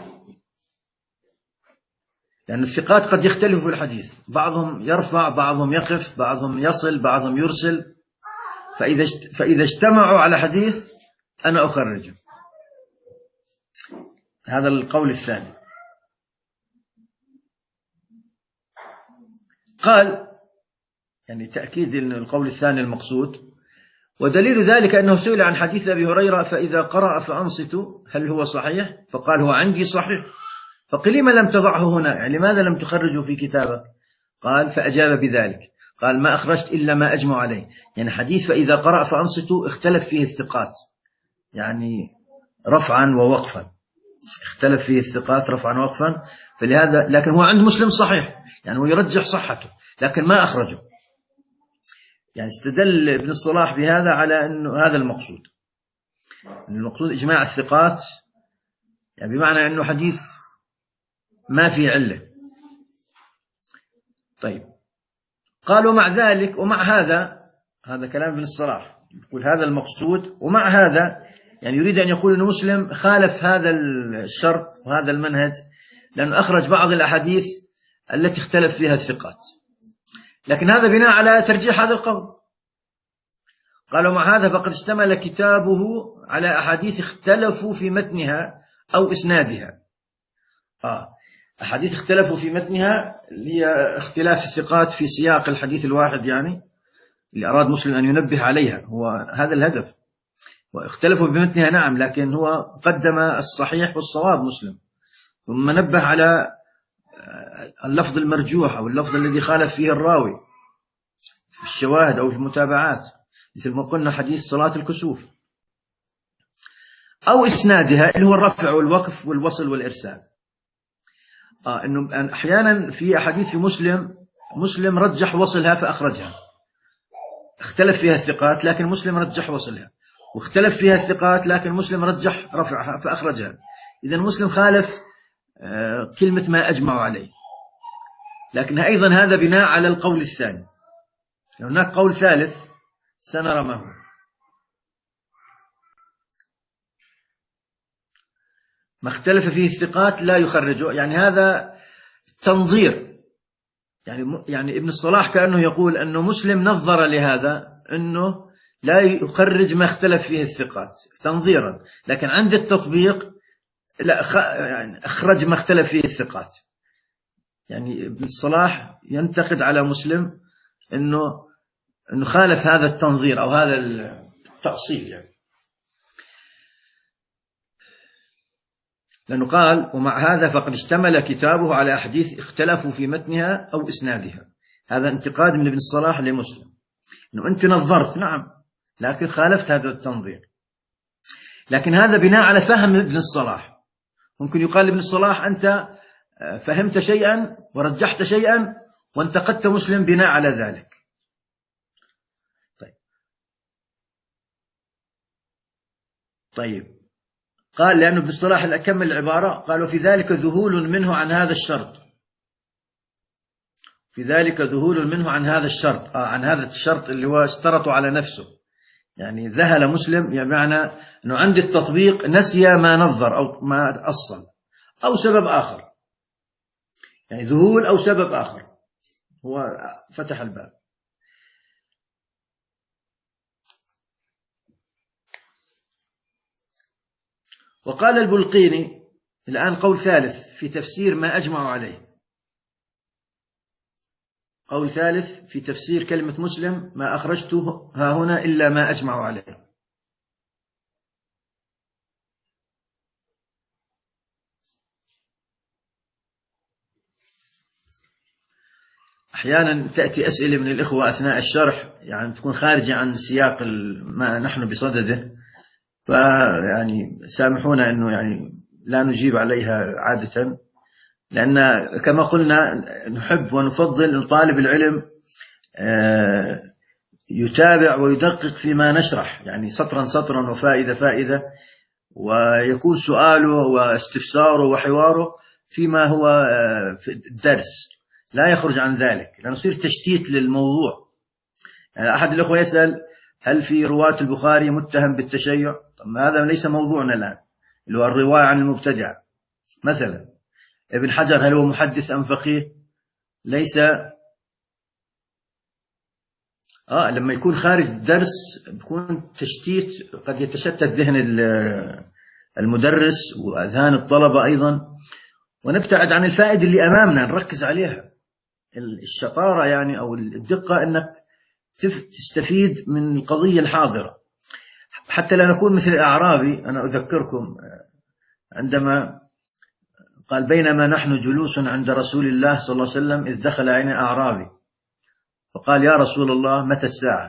لأن الثقات قد يختلف في الحديث، بعضهم يرفع، بعضهم يقف، بعضهم يصل، بعضهم يرسل. فإذا فإذا اجتمعوا على حديث أنا أخرجه. هذا القول الثاني. قال يعني تأكيد أن القول الثاني المقصود. ودليل ذلك أنه سئل عن حديث أبي هريرة: فإذا قرأ فأنصتوا هل هو صحيح؟ فقال: هو عندي صحيح. فقال: لما لم تضعه هنا؟ يعني لماذا لم تخرجه في كتابك؟ قال: فأجاب بذلك، قال: ما أخرجت إلا ما أجمع عليه. يعني حديث فإذا قرأ فأنصتوا اختلف فيه الثقات، يعني رفعا ووقفا، اختلف فيه الثقات رفعا ووقفا، فلهذا لكن هو عند مسلم صحيح، يعني هو يرجح صحته لكن ما أخرجه. يعني استدل ابن الصلاح بهذا على أنه هذا المقصود، أن المقصود إجماع الثقات، يعني بمعنى أنه حديث ما في علة. طيب، قالوا مع ذلك ومع هذا، هذا كلام ابن الصلاح، يقول هذا المقصود، ومع هذا يعني يريد أن يقول أن مسلم خالف هذا الشرط وهذا المنهج، لأنه أخرج بعض الأحاديث التي اختلف فيها الثقات، لكن هذا بناء على ترجيح هذا القول. قالوا مع هذا فقد اشتمل كتابه على أحاديث اختلفوا في متنها أو إسنادها. آه. أحاديث اختلفوا في متنها هي اختلاف الثقات في سياق الحديث الواحد، يعني اللي أراد مسلم أن ينبه عليها، هو هذا الهدف. واختلفوا في متنها نعم، لكن هو قدم الصحيح والصواب مسلم، ثم نبه على اللفظ المرجوح أو اللفظ الذي خالف فيه الراوي في الشواهد أو في المتابعات، مثل ما قلنا حديث صلاة الكسوف، أو إسنادها اللي هو الرفع والوقف والوصل والإرسال. آه إنه أحيانا في أحاديث في مسلم مسلم رجح وصلها فأخرجها، اختلف فيها الثقات لكن مسلم رجح وصلها، واختلف فيها الثقات لكن مسلم رجح رفعها فأخرجها. إذن مسلم خالف آه كلمة ما أجمعوا عليه، لكن أيضا هذا بناء على القول الثاني. هناك قول ثالث سنرى ما هو. ما اختلف فيه الثقات لا يخرجه، يعني هذا تنظير، يعني يعني ابن الصلاح كأنه يقول أنه مسلم نظر لهذا أنه لا يخرج ما اختلف فيه الثقات تنظيرا، لكن عند التطبيق لا يعني أخرج ما اختلف فيه الثقات. يعني ابن الصلاح ينتقد على مسلم أنه أنه خالف هذا التنظير أو هذا التأصيل، يعني لأنه قال ومع هذا فقد اشتمل كتابه على أحاديث اختلفوا في متنها أو إسنادها. هذا انتقاد من ابن الصلاح لمسلم، أنه أنت نظرت نعم لكن خالفت هذا التنظير، لكن هذا بناء على فهم ابن الصلاح. ممكن يقال لابن الصلاح أنت فهمت شيئا ورجحت شيئا وانتقدت مسلم بناء على ذلك. طيب طيب قال لأنه ابن الصلاح الأكمل العبارة قال وفي ذلك ذهول منه عن هذا الشرط، في ذلك ذهول منه عن هذا الشرط آه عن هذا الشرط اللي هو اشترطه على نفسه. يعني ذهل مسلم يعني معنى أنه عند التطبيق نسي ما نظر أو ما أصل أو سبب آخر، يعني ذهول أو سبب آخر هو فتح الباب. وقال البلقيني الآن قول ثالث في تفسير ما أجمعوا عليه، قول ثالث في تفسير كلمة مسلم ما أخرجته ها هنا إلا ما أجمعوا عليه. أحيانا تأتي أسئلة من الإخوة أثناء الشرح يعني تكون خارجة عن سياق ما نحن بصدده، فيعني سامحونا أنه يعني لا نجيب عليها عادة، لأن كما قلنا نحب ونفضل أن طالب العلم يتابع ويدقق فيما نشرح، يعني سطرا سطرا وفائدة فائدة، ويكون سؤاله واستفساره وحواره فيما هو في الدرس، لا يخرج عن ذلك، لأنه يصير تشتيت للموضوع. يعني أحد الأخوة يسأل هل في رواة البخاري متهم بالتشيع؟ طب هذا ليس موضوعنا الآن، اللي هو الرواية عن المبتدع مثلا. ابن حجر هل هو محدث أم فقيه؟ ليس. آه لما يكون خارج الدرس بيكون تشتيت، قد يتشتت ذهن المدرس وأذهان الطلبة أيضا، ونبتعد عن الفائدة اللي أمامنا نركز عليها. الشطارة يعني أو الدقة أنك تستفيد من القضية الحاضرة، حتى لا نكون مثل الأعرابي. أنا أذكركم عندما قال بينما نحن جلوس عند رسول الله صلى الله عليه وسلم إذ دخل علينا أعرابي فقال يا رسول الله متى الساعة؟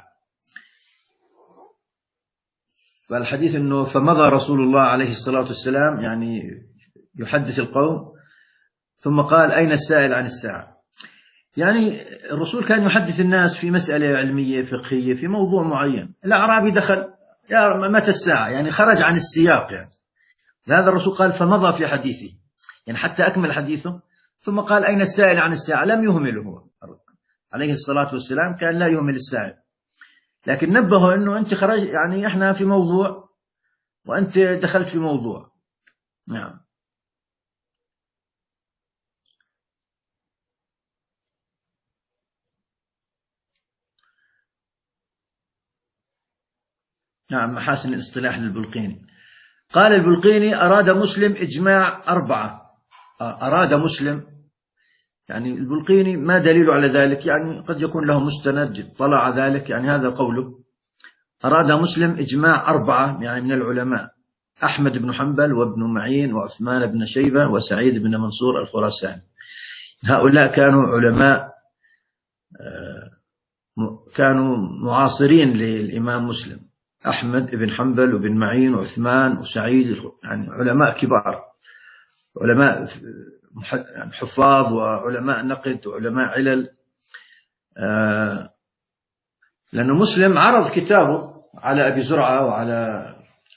فالحديث أنه فمضى رسول الله عليه الصلاة والسلام يعني يحدث القوم، ثم قال أين السائل عن الساعة؟ يعني الرسول كان يحدث الناس في مسألة علمية فقهية في موضوع معين، الأعرابي دخل يا متى الساعة، يعني خرج عن السياق. يعني هذا الرسول قال فمضى في حديثه، يعني حتى أكمل حديثه، ثم قال أين السائل عن الساعة؟ لم يهمله عليه الصلاة والسلام، كان لا يهمل السائل، لكن نبهه أنه أنت خرج، يعني إحنا في موضوع وأنت دخلت في موضوع. نعم. نعم، محاسن الاصطلاح للبلقيني. قال البلقيني: أراد مسلم إجماع أربعة. أراد مسلم، يعني البلقيني ما دليل على ذلك؟ يعني قد يكون له مستند طلع ذلك، يعني هذا قوله. أراد مسلم إجماع أربعة يعني من العلماء: أحمد بن حنبل وابن معين وعثمان بن شيبة وسعيد بن منصور الخراساني. هؤلاء كانوا علماء، كانوا معاصرين للإمام مسلم، أحمد بن حنبل وابن معين وعثمان وسعيد، يعني علماء كبار، علماء حفاظ وعلماء نقد وعلماء علل. لأنه مسلم عرض كتابه على أبي زرعة وعلى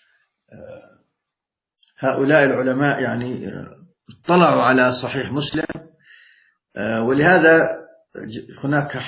هؤلاء العلماء، يعني اطلعوا على صحيح مسلم، ولهذا هناك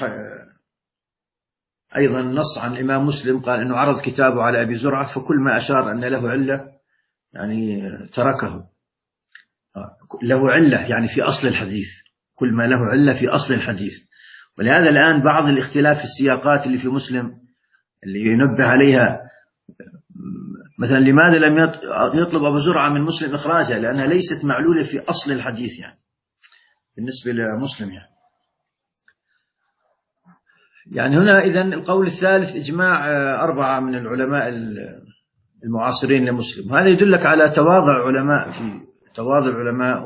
أيضا نص عن الإمام مسلم قال أنه عرض كتابه على أبي زرعة، فكل ما أشار أن له علة يعني تركه. له علة يعني في أصل الحديث، كل ما له علة في أصل الحديث. ولهذا الآن بعض الاختلاف في السياقات اللي في مسلم اللي ينبه عليها، مثلا لماذا لم يطلب أبو زرعة من مسلم إخراجها؟ لأنها ليست معلولة في أصل الحديث يعني بالنسبة لمسلم. يعني يعني هنا إذن القول الثالث إجماع أربعة من العلماء المعاصرين لمسلم. هذا يدلك على تواضع العلماء، في تواضع العلماء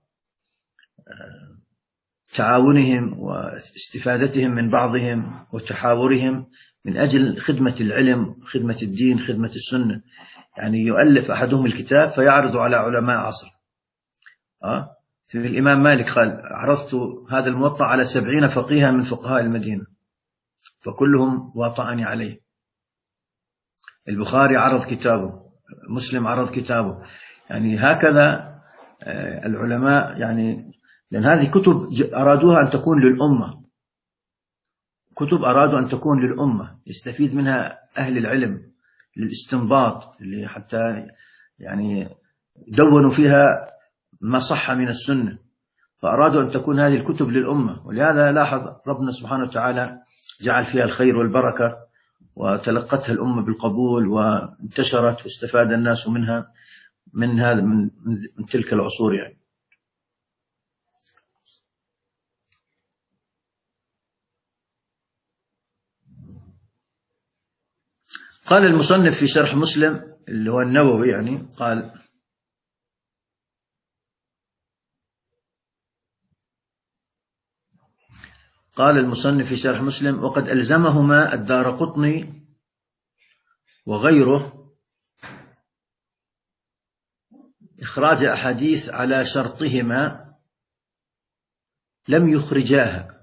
وتعاونهم واستفادتهم من بعضهم وتحاورهم من أجل خدمة العلم، خدمة الدين، خدمة السنة. يعني يؤلف أحدهم الكتاب فيعرض على علماء عصر. أه؟ في الإمام مالك قال: عرضت هذا الموطأ على سبعين فقيها من فقهاء المدينة فكلهم واطأني عليه. البخاري عرض كتابه، مسلم عرض كتابه. يعني هكذا العلماء، يعني لأن هذه كتب أرادوها أن تكون للأمة، كتب أرادوا أن تكون للأمة يستفيد منها أهل العلم للاستنباط، اللي حتى يعني دونوا فيها ما صح من السنة، فأرادوا أن تكون هذه الكتب للأمة. ولهذا لاحظ ربنا سبحانه وتعالى جعل فيها الخير والبركة، وتلقتها الأمة بالقبول وانتشرت واستفاد الناس منها من هذا من, من تلك العصور. يعني قال المصنف في شرح مسلم اللي هو النووي، يعني قال: قال المصنف في شرح مسلم: وقد ألزمهما الدارقطني وغيره إخراج أحاديث على شرطهما لم يخرجاها.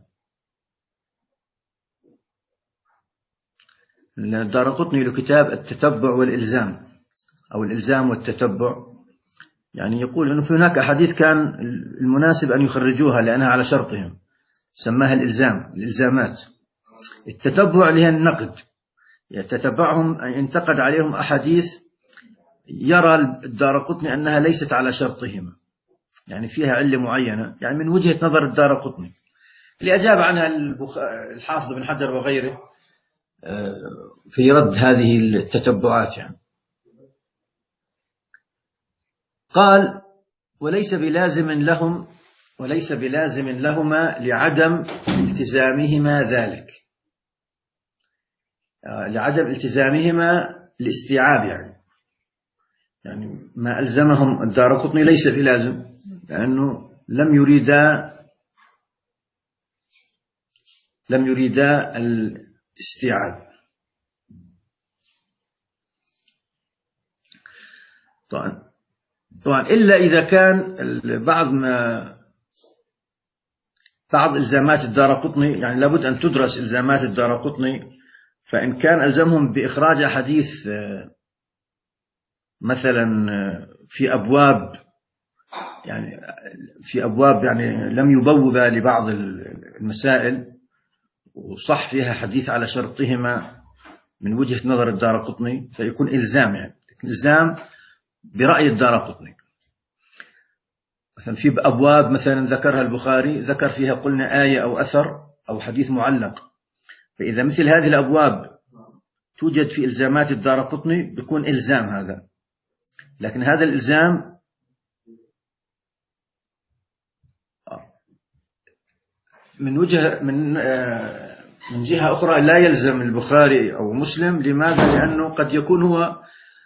الدارقطني له كتاب التتبع والإلزام، أو الإلزام والتتبع، يعني يقول أنه في هناك أحاديث كان المناسب أن يخرجوها لأنها على شرطهم، سماها الإلزام، الإلزامات. التتبع لها النقد، يتتبعهم، ينتقد عليهم أحاديث يرى الدارقطني أنها ليست على شرطهما، يعني فيها علة معينة، يعني من وجهة نظر الدارقطني اللي أجاب عنها الحافظ بن حجر وغيره في رد هذه التتبعات. يعني قال: وليس بلازم لهم وليس بلازم لهما لعدم التزامهما ذلك، لعدم التزامهما الاستيعاب، يعني يعني ما ألزمهم الدارقطني ليس بلازم، لأنه لم يريدا لم يريدا الاستيعاب. طبعا طبعا إلا إذا كان بعض ما بعض إلزامات الدارقطني، يعني لابد أن تدرس إلزامات الدارقطني. فإن كان ألزمهم بإخراج حديث مثلا في أبواب، يعني في أبواب يعني لم يبوب لبعض المسائل وصح فيها حديث على شرطهما من وجهة نظر الدارقطني، فيكون إلزام. يعني إلزام برأي الدارقطني. مثلا في أبواب مثلا ذكرها البخاري ذكر فيها قلنا آية أو أثر أو حديث معلق، فإذا مثل هذه الأبواب توجد في إلزامات الدارقطني بيكون إلزام هذا، لكن هذا الإلزام من وجهة من من جهة أخرى لا يلزم البخاري أو مسلم. لماذا؟ لأنه قد يكون هو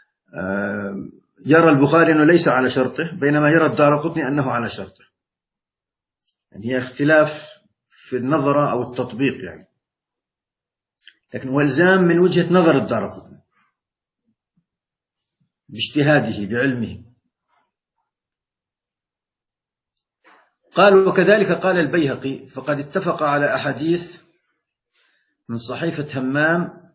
يرى البخاري أنه ليس على شرطه، بينما يرى الدارقطني أنه على شرطه. يعني هي اختلاف في النظرة أو التطبيق يعني، لكن هو إلزام من وجهة نظر الدارقطني باجتهاده بعلمه. قال وكذلك قال البيهقي فقد اتفق على أحاديث من صحيفة همام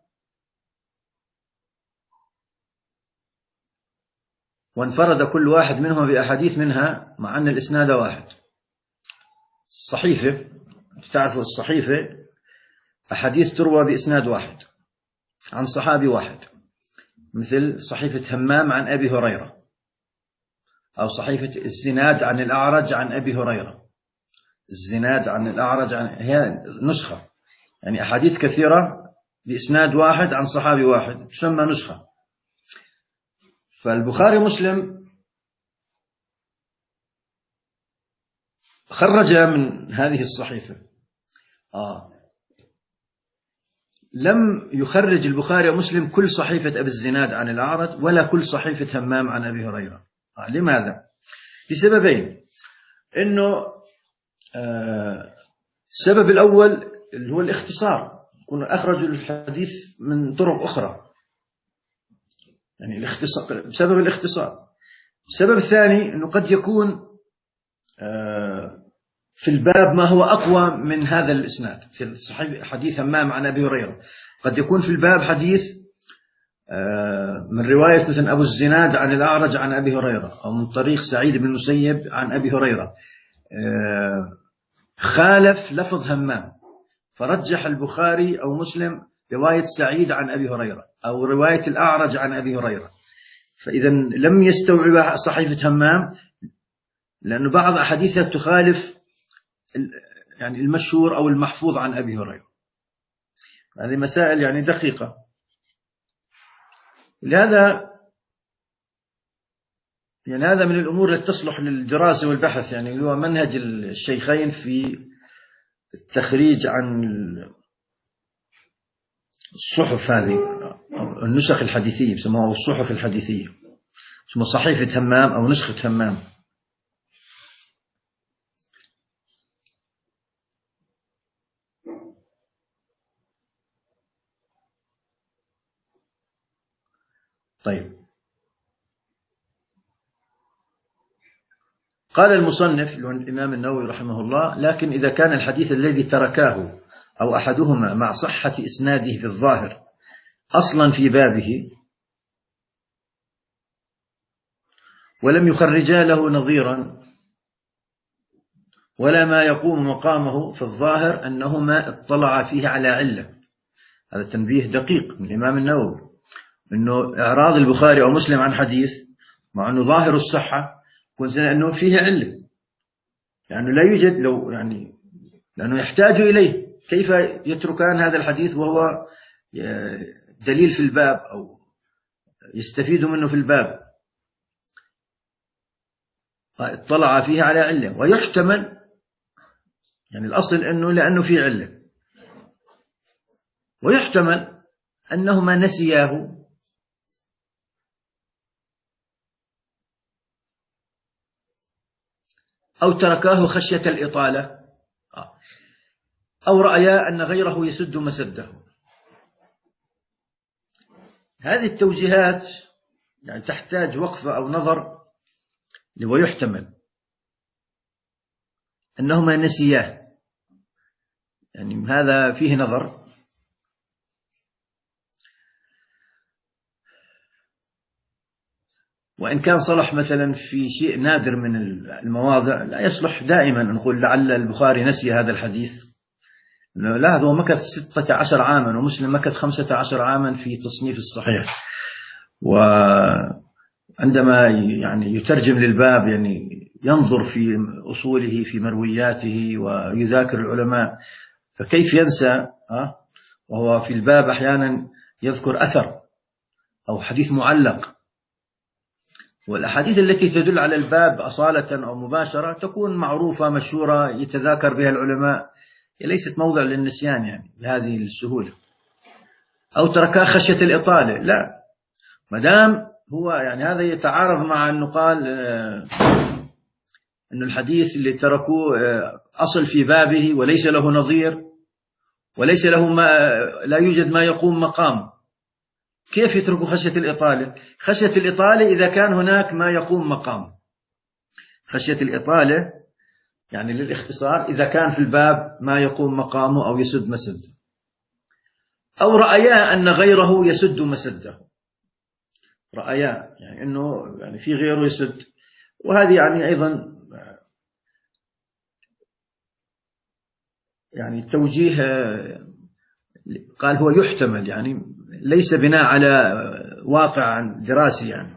وانفرد كل واحد منهم بأحاديث منها مع أن الإسناد واحد. الصحيفة تعرفوا الصحيفة أحاديث تروى بإسناد واحد عن صحابي واحد، مثل صحيفة همام عن أبي هريرة، أو صحيفة الزناد عن الأعرج عن أبي هريرة. الزناد عن الأعرج عن هي نسخة، يعني أحاديث كثيرة بإسناد واحد عن صحابي واحد تسمى نسخة. فالبخاري مسلم خرج من هذه الصحيفة. آه. لم يخرج البخاري ومسلم كل صحيفة أبي الزناد عن الأعرج ولا كل صحيفة همام عن أبي هريرة. آه. لماذا؟ لسببين. إنه آه السبب الأول اللي هو الاختصار، كنا أخرجوا الحديث من طرق أخرى، يعني الاختصار بسبب الاختصار. السبب الثاني أنه قد يكون آه في الباب ما هو أقوى من هذا الإسناد. في صحيح حديث همام عن أبي هريرة قد يكون في الباب حديث آه من رواية مثلا أبو الزناد عن الأعرج عن أبي هريرة، أو من طريق سعيد بن المسيب عن أبي هريرة آه خالف لفظ همام، فرجح البخاري أو مسلم رواية سعيد عن أبي هريرة أو رواية الأعرج عن أبي هريرة. فإذا لم يستوعب صحيفة همام، لأن بعض أحاديثها تخالف يعني المشهور أو المحفوظ عن أبي هريرة. هذه مسائل يعني دقيقة. لهذا يعني هذا من الأمور التي تصلح للدراسة والبحث، يعني هو منهج الشيخين في التخريج عن الصحف هذه، النسخ الحديثية بسموها الصحف الحديثية، اسمها صحيفة همام أو نسخة همام. طيب، قال المصنف الإمام النووي رحمه الله: لكن إذا كان الحديث الذي تركاه أو أحدهما مع صحة إسناده في الظاهر أصلا في بابه ولم يخرجا له نظيرا ولا ما يقوم مقامه، في الظاهر أنهما اطلعا فيه على علة. هذا تنبيه دقيق من الإمام النووي، أنه إعراض البخاري أو مسلم عن حديث مع أنه ظاهر الصحة كنت أنه فيه علة، يعني لا يوجد لو يعني لأنه يحتاج إليه. كيف يتركان هذا الحديث وهو دليل في الباب أو يستفيد منه في الباب؟ اطلع فيه على علة، ويحتمل يعني الأصل أنه لأنه في علة، ويحتمل أنهما نسياه أو تركاه خشية الإطالة أو رأيا أن غيره يسد مسده. هذه التوجيهات يعني تحتاج وقفة أو نظر، ويحتمل أنهما نسياه، يعني هذا فيه نظر. وإن كان صلح مثلا في شيء نادر من المواضع، لا يصلح دائما نقول لعل البخاري نسي هذا الحديث. لا، هو مكث ستة عشر عاما ومسلم مكث خمسة عشر عاما في تصنيف الصحيح، و عندما يعني يترجم للباب يعني ينظر في أصوله في مروياته ويذاكر العلماء، فكيف ينسى وهو في الباب أحيانا يذكر أثر أو حديث معلق. والأحاديث التي تدل على الباب أصالة أو مباشرة تكون معروفة مشهورة يتذاكر بها العلماء، ليست موضع للنسيان يعني بهذه السهولة. أو تركها خشية الإطالة، لا، مدام هو يعني هذا يتعارض مع أنه قال أن الحديث اللي تركوه أصل في بابه وليس له نظير وليس له ما لا يوجد ما يقوم مقام، كيف يتركوا خشية الإطالة؟ خشية الإطالة إذا كان هناك ما يقوم مقام. خشية الإطالة يعني للاختصار إذا كان في الباب ما يقوم مقامه أو يسد مسده، أو رأيا أن غيره يسد مسده، رأيا يعني أنه يعني في غيره يسد. وهذه يعني أيضا يعني التوجيه قال هو يحتمل، يعني ليس بناء على واقع دراسي يعني.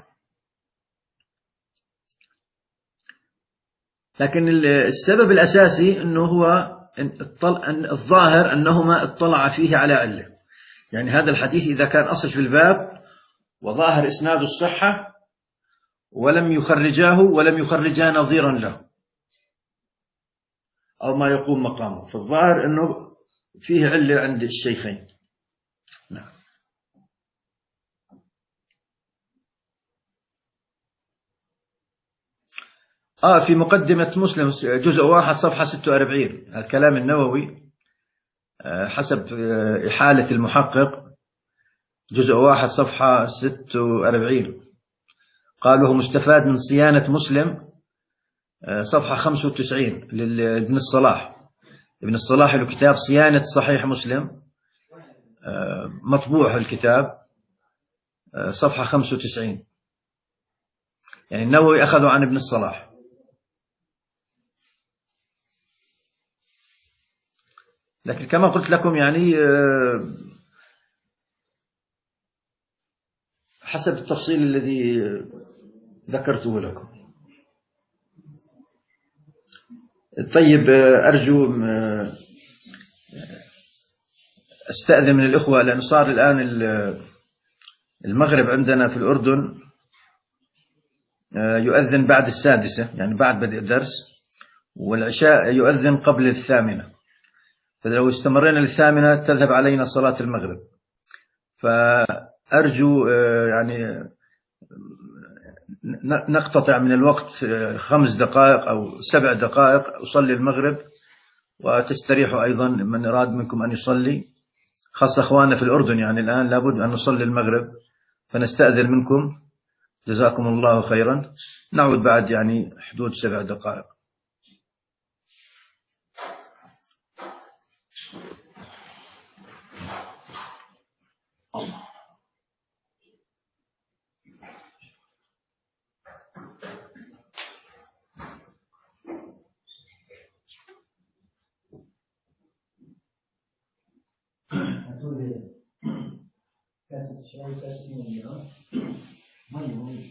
لكن السبب الأساسي أنه هو أن الظاهر أنهما اطلع فيه على علة، يعني هذا الحديث إذا كان أصل في الباب وظاهر إسناد الصحة ولم يخرجاه ولم يخرجا نظيرا له أو ما يقوم مقامه، فالظاهر أنه فيه علة عند الشيخين. نعم. آه في مقدمة مسلم جزء واحد صفحة ستة وأربعين الكلام النووي حسب إحالة المحقق، جزء واحد صفحة ستة وأربعين قال له مستفاد من صيانة مسلم، صفحة خمسة وتسعين لابن الصلاح. ابن الصلاح له كتاب صيانة صحيح مسلم مطبوع الكتاب، صفحة خمسة وتسعين، يعني النووي أخذه عن ابن الصلاح. لكن كما قلت لكم يعني حسب التفصيل الذي ذكرته لكم. طيب أرجو أستأذن من الإخوة لأنه صار الآن المغرب عندنا في الأردن يؤذن بعد السادسة، يعني بعد بدء الدرس، والعشاء يؤذن قبل الثامنة، فلو استمرنا للثامنة تذهب علينا صلاة المغرب. فأرجو يعني نقتطع من الوقت خمس دقائق أو سبع دقائق أصلي المغرب، وتستريحوا أيضا من أراد منكم أن يصلي، خاصة أخواننا في الأردن يعني الآن لابد أن نصلي المغرب، فنستأذن منكم جزاكم الله خيرا. نعود بعد يعني حدود سبع دقائق. كاسة شاي كاسة مية مية.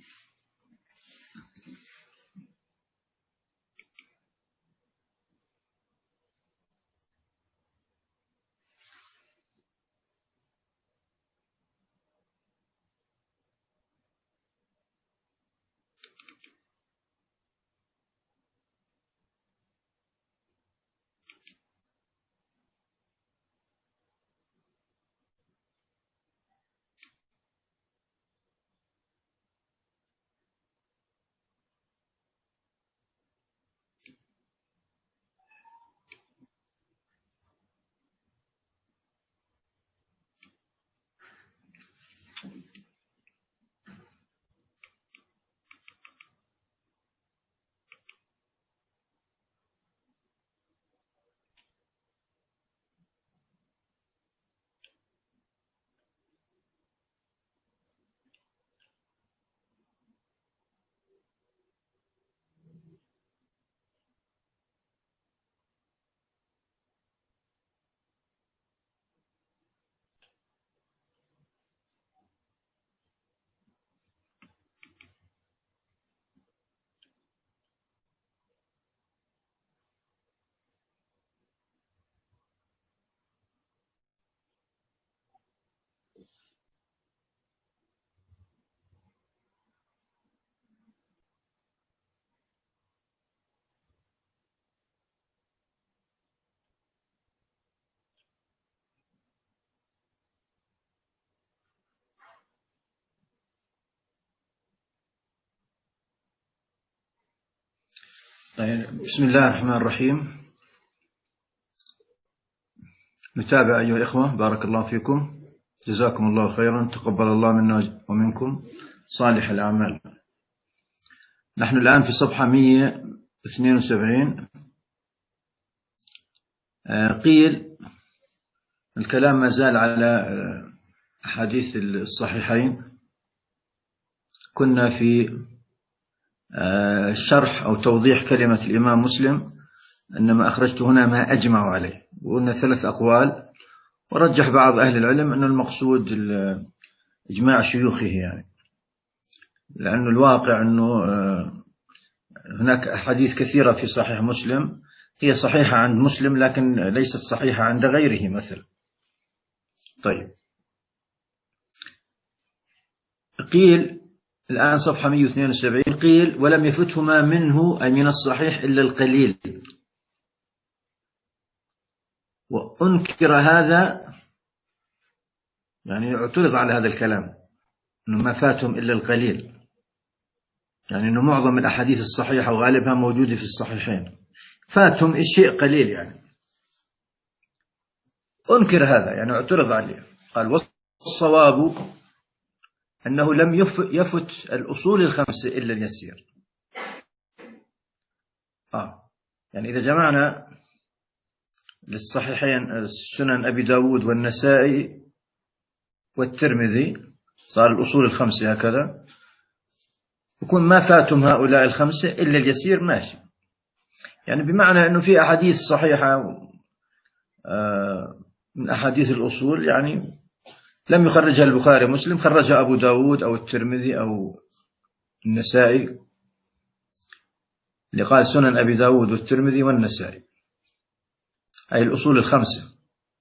طيب، بسم الله الرحمن الرحيم. نتابع أيها الإخوة، بارك الله فيكم، جزاكم الله خيرا، تقبل الله منا ومنكم صالح الأعمال. نحن الآن في صفحة مئة واثنين وسبعين. قيل الكلام ما زال على أحاديث الصحيحين. كنا في شرح أو توضيح كلمة الإمام مسلم، إنما أخرجت هنا ما أجمع عليه، وقلنا ثلاث أقوال، ورجح بعض أهل العلم أن المقصود إجماع شيوخه، يعني لأن الواقع أنه هناك أحاديث كثيرة في صحيح مسلم هي صحيحة عند مسلم لكن ليست صحيحة عند غيره مثلا. طيب، قيل الآن صفحة مئة واثنين وسبعين، قيل ولم يفتهما منه أي من الصحيح إلا القليل، وأنكر هذا، يعني اعترض على هذا الكلام أنه ما فاتهم إلا القليل، يعني أنه معظم الأحاديث الصحيحة وغالبها موجودة في الصحيحين، فاتهم الشيء قليل، يعني أنكر هذا، يعني اعترض عليه. قال والصواب أنه لم يفت الأصول الخمسة إلا اليسير. آه. يعني إذا جمعنا للصحيحين سنن أبي داود والنسائي والترمذي صار الأصول الخمسة هكذا، يكون ما فاتهم هؤلاء الخمسة إلا اليسير، ماشي. يعني بمعنى أنه في أحاديث صحيحة من أحاديث الأصول يعني لم يخرجها البخاري مسلم، خرجها أبو داود أو الترمذي أو النسائي، اللي قال سنن أبي داود والترمذي والنسائي، أي الأصول الخمسة.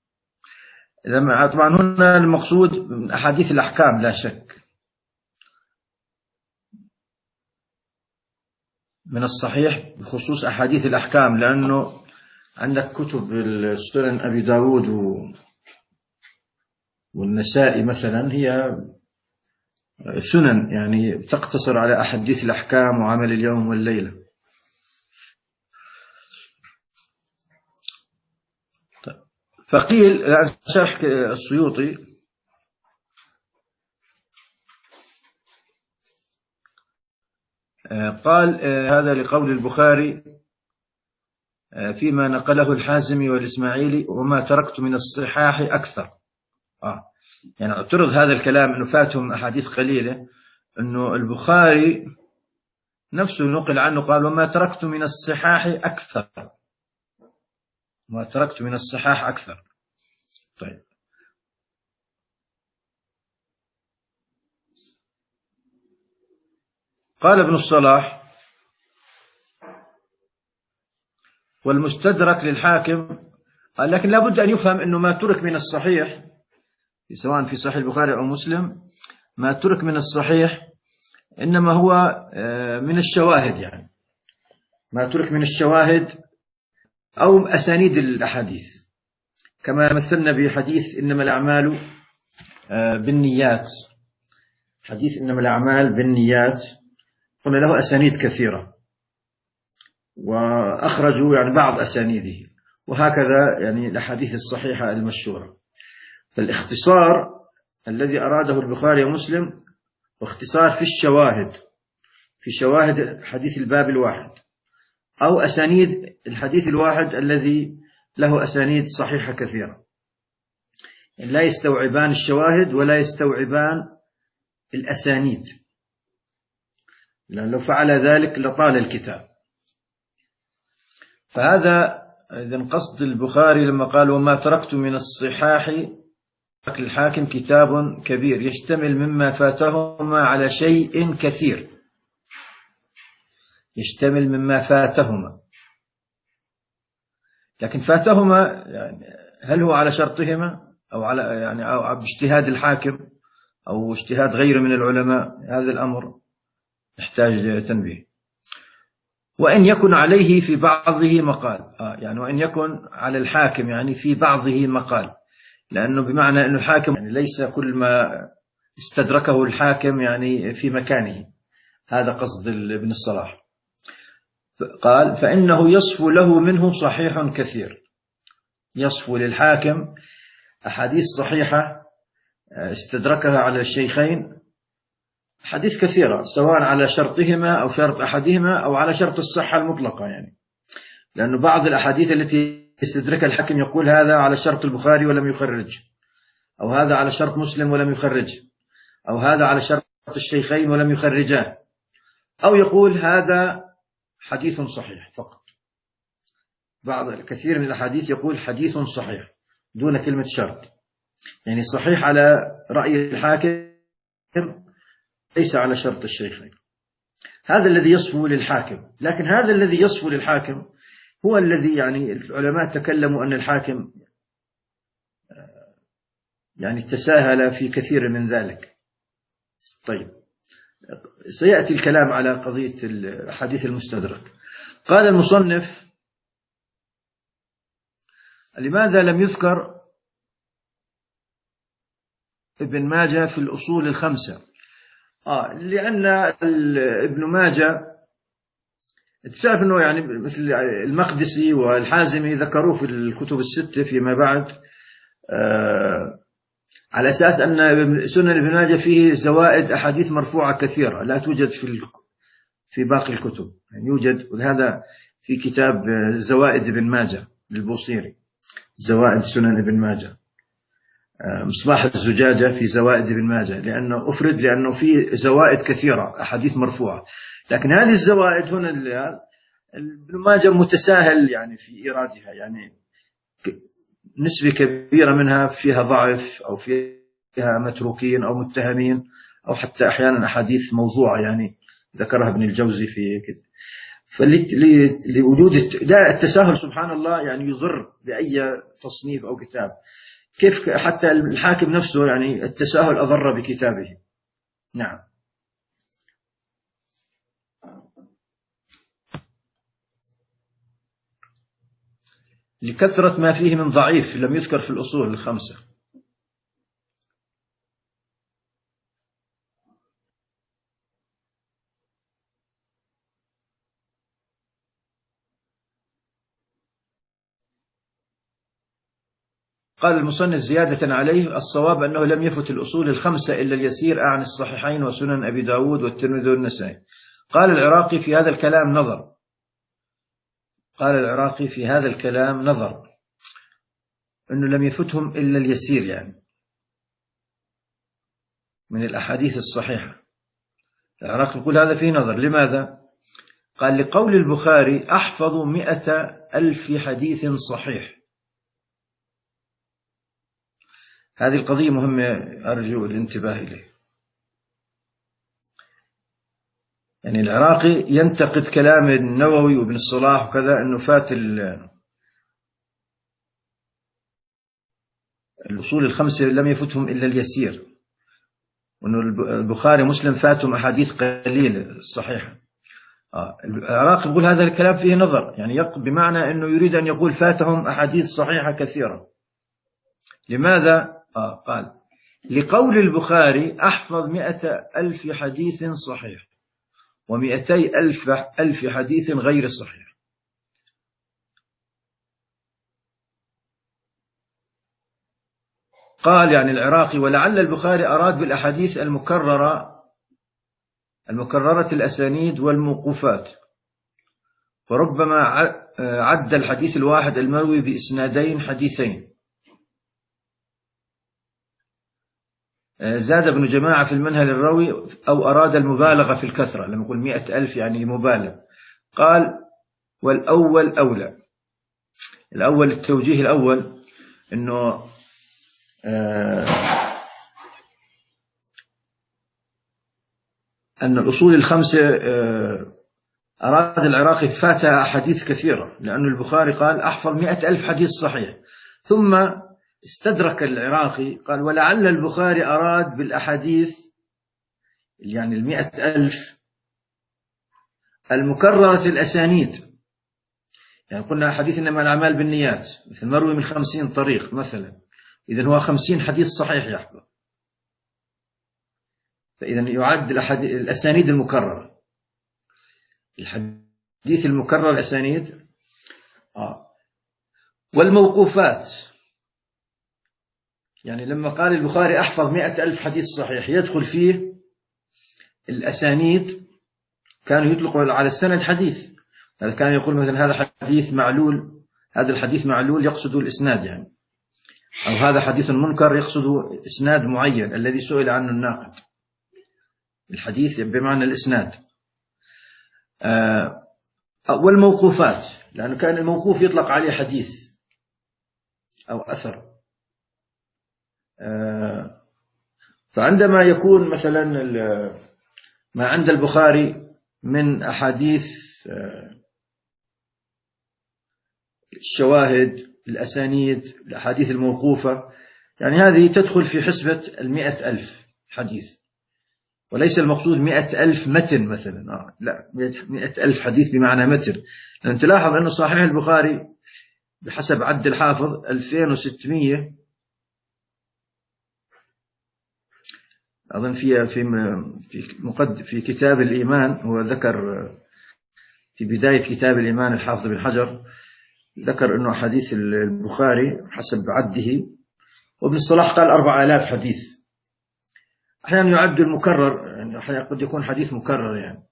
طبعا هنا المقصود من أحاديث الأحكام لا شك، من الصحيح بخصوص أحاديث الأحكام، لأنه عندك كتب السنن أبي داود والنسائي مثلا هي سنن يعني تقتصر على أحاديث الأحكام وعمل اليوم والليلة. فقيل الآن شرح السيوطي، قال هذا لقول البخاري فيما نقله الحازمي والإسماعيلي وما تركت من الصحاح أكثر. آه. يعني اعترض هذا الكلام أنه فاتهم أحاديث قليلة، أنه البخاري نفسه نقل عنه قال وما تركت من الصحاح أكثر، ما تركت من الصحاح أكثر. طيب، قال ابن الصلاح: والمستدرك للحاكم، لكن لا بد أن يفهم أنه ما ترك من الصحيح سواء في صحيح البخاري أو مسلم، ما ترك من الصحيح إنما هو من الشواهد، يعني ما ترك من الشواهد أو أسانيد الأحاديث، كما مثلنا بحديث إنما الأعمال بالنيات. حديث إنما الأعمال بالنيات قلنا له أسانيد كثيرة، وأخرجوا يعني بعض أسانيده، وهكذا يعني الأحاديث الصحيحة المشهورة. فالاختصار الذي أراده البخاري ومسلم واختصار في الشواهد، في شواهد حديث الباب الواحد أو أسانيد الحديث الواحد الذي له أسانيد صحيحة كثيرة، يعني لا يستوعبان الشواهد ولا يستوعبان الأسانيد، لأن لو فعل ذلك لطال الكتاب. فهذا إذن قصد البخاري لما قال: وما تركت من الصحاح الحاكم كتاب كبير يشتمل مما فاتهما على شيء كثير. يشتمل مما فاتهما، لكن فاتهما يعني هل هو على شرطهما أو على يعني أو باجتهاد الحاكم أو اجتهاد غيره من العلماء؟ هذا الأمر يحتاج تنبيه. وإن يكن عليه في بعضه مقال، آه يعني وإن يكن على الحاكم يعني في بعضه مقال، لأنه بمعنى أن الحاكم يعني ليس كل ما استدركه الحاكم يعني في مكانه، هذا قصد ابن الصلاح. قال: فإنه يصفو له منه صحيح كثير. يصفو للحاكم أحاديث صحيحة استدركها على الشيخين، حديث كثيرة سواء على شرطهما أو شرط أحدهما أو على شرط الصحة المطلقة، يعني لأنه بعض الأحاديث التي استدركها الحاكم يقول هذا على شرط البخاري ولم يخرج، أو هذا على شرط مسلم ولم يخرج، أو هذا على شرط الشيخين ولم يخرجاه، أو يقول هذا حديث صحيح فقط. بعض الكثير من الأحاديث يقول حديث صحيح دون كلمة شرط، يعني صحيح على رأي الحاكم ليس على شرط الشيخين. هذا الذي يصفو للحاكم. لكن هذا الذي يصفو للحاكم هو الذي يعني العلماء تكلموا أن الحاكم يعني تساهل في كثير من ذلك. طيب، سيأتي الكلام على قضية الحديث المستدرك. قال المصنف: لماذا لم يذكر ابن ماجه في الأصول الخمسة؟ آه لأن ابن ماجه تعرف أنه يعني مثل المقدسي والحازمي ذكروه في الكتب الستة فيما بعد، آه على أساس أن سنن ابن ماجه فيه زوائد أحاديث مرفوعة كثيرة لا توجد في في باقي الكتب، يعني يوجد، وهذا في كتاب زوائد ابن ماجه للبوصيري، زوائد سنن ابن ماجه، مصباح الزجاجة في زوائد ابن ماجه، لأنه أفرد لأنه فيه زوائد كثيرة أحاديث مرفوعة. لكن هذه الزوائد هنا ابن ماجه متساهل يعني في إيرادها، يعني نسبة كبيرة منها فيها ضعف أو فيها متروكين أو متهمين أو حتى أحيانا أحاديث موضوعة يعني ذكرها ابن الجوزي في كده. فلوجود التساهل سبحان الله يعني يضر بأي تصنيف أو كتاب. كيف حتى الحاكم نفسه يعني التساهل أضر بكتابه. نعم. لكثرة ما فيه من ضعيف لم يذكر في الأصول الخمسة. قال المصنف زيادة عليه: الصواب أنه لم يفت الأصول الخمسة إلا اليسير عن الصحيحين وسنن أبي داود والترمذي والنسائي. قال العراقي في هذا الكلام نظر قال العراقي في هذا الكلام نظر أنه لم يفتهم إلا اليسير يعني من الأحاديث الصحيحة. العراقي يقول هذا فيه نظر. لماذا؟ قال: لقول البخاري أحفظ مئة ألف حديث صحيح. هذه القضية مهمة أرجو الانتباه إليه. يعني العراقي ينتقد كلام النووي وابن الصلاح وكذا أنه فات الأصول الخمسة لم يفتهم إلا اليسير، وأنه البخاري مسلم فاتهم أحاديث قليلة صحيحة. آه. العراقي يقول هذا الكلام فيه نظر، يعني بمعنى أنه يريد أن يقول فاتهم أحاديث صحيحة كثيرة. لماذا؟ آه. قال لقول البخاري أحفظ مئة ألف حديث صحيح ومئتي ألف, ألف حديث غير صحيح. قال يعني العراقي ولعل البخاري أراد بالأحاديث المكررة المكررة الأسانيد والموقوفات، فربما عد الحديث الواحد المروي بإسنادين حديثين. زاد ابن جماعة في المنهل الروي أو أراد المبالغة في الكثرة، لما يقول مئة ألف يعني مبالغ. قال والأول أولى. الأول التوجيه الأول أنه آه أن الأصول الخمسة آه أراد العراقي فاتها أحاديث كثيرة، لأن البخاري قال أحفظ مئة ألف حديث صحيح، ثم استدرك العراقي قال ولعل البخاري أراد بالأحاديث يعني المئة ألف المكررة الأسانيد، يعني قلنا حديث إنما الأعمال بالنيات مثل مروي من خمسين طريق مثلا، إذن هو خمسين حديث صحيح يحفظ، فإذن يعد الأسانيد المكررة. الحديث المكرر الأسانيد آه. والموقوفات، يعني لما قال البخاري أحفظ مئة ألف حديث صحيح يدخل فيه الأسانيد، كانوا يطلقوا على السند حديث، هذا كان يقول مثلا هذا حديث معلول، هذا الحديث معلول يقصد الإسناد يعني، أو هذا حديث منكر يقصد إسناد معين الذي سئل عنه الناقد، الحديث بمعنى الإسناد. آه والموقوفات، لأنه كان الموقوف يطلق عليه حديث أو أثر. آه فعندما يكون مثلا ما عند البخاري من أحاديث آه الشواهد الأسانيد الأحاديث الموقوفة، يعني هذه تدخل في حسبة المئة ألف حديث، وليس المقصود مئة ألف متن مثلا، آه لا، مئة ألف حديث بمعنى متن. لأن تلاحظ أنه صحيح البخاري بحسب عد الحافظ ألفين وستمئة، أظن في في في مقد في كتاب الإيمان، هو ذكر في بداية كتاب الإيمان الحافظ بن حجر ذكر أنه حديث البخاري حسب عده، وابن الصلاح قال أربع آلاف حديث. أحيانا يعد المكرر، يعني أحيانا قد يكون حديث مكرر يعني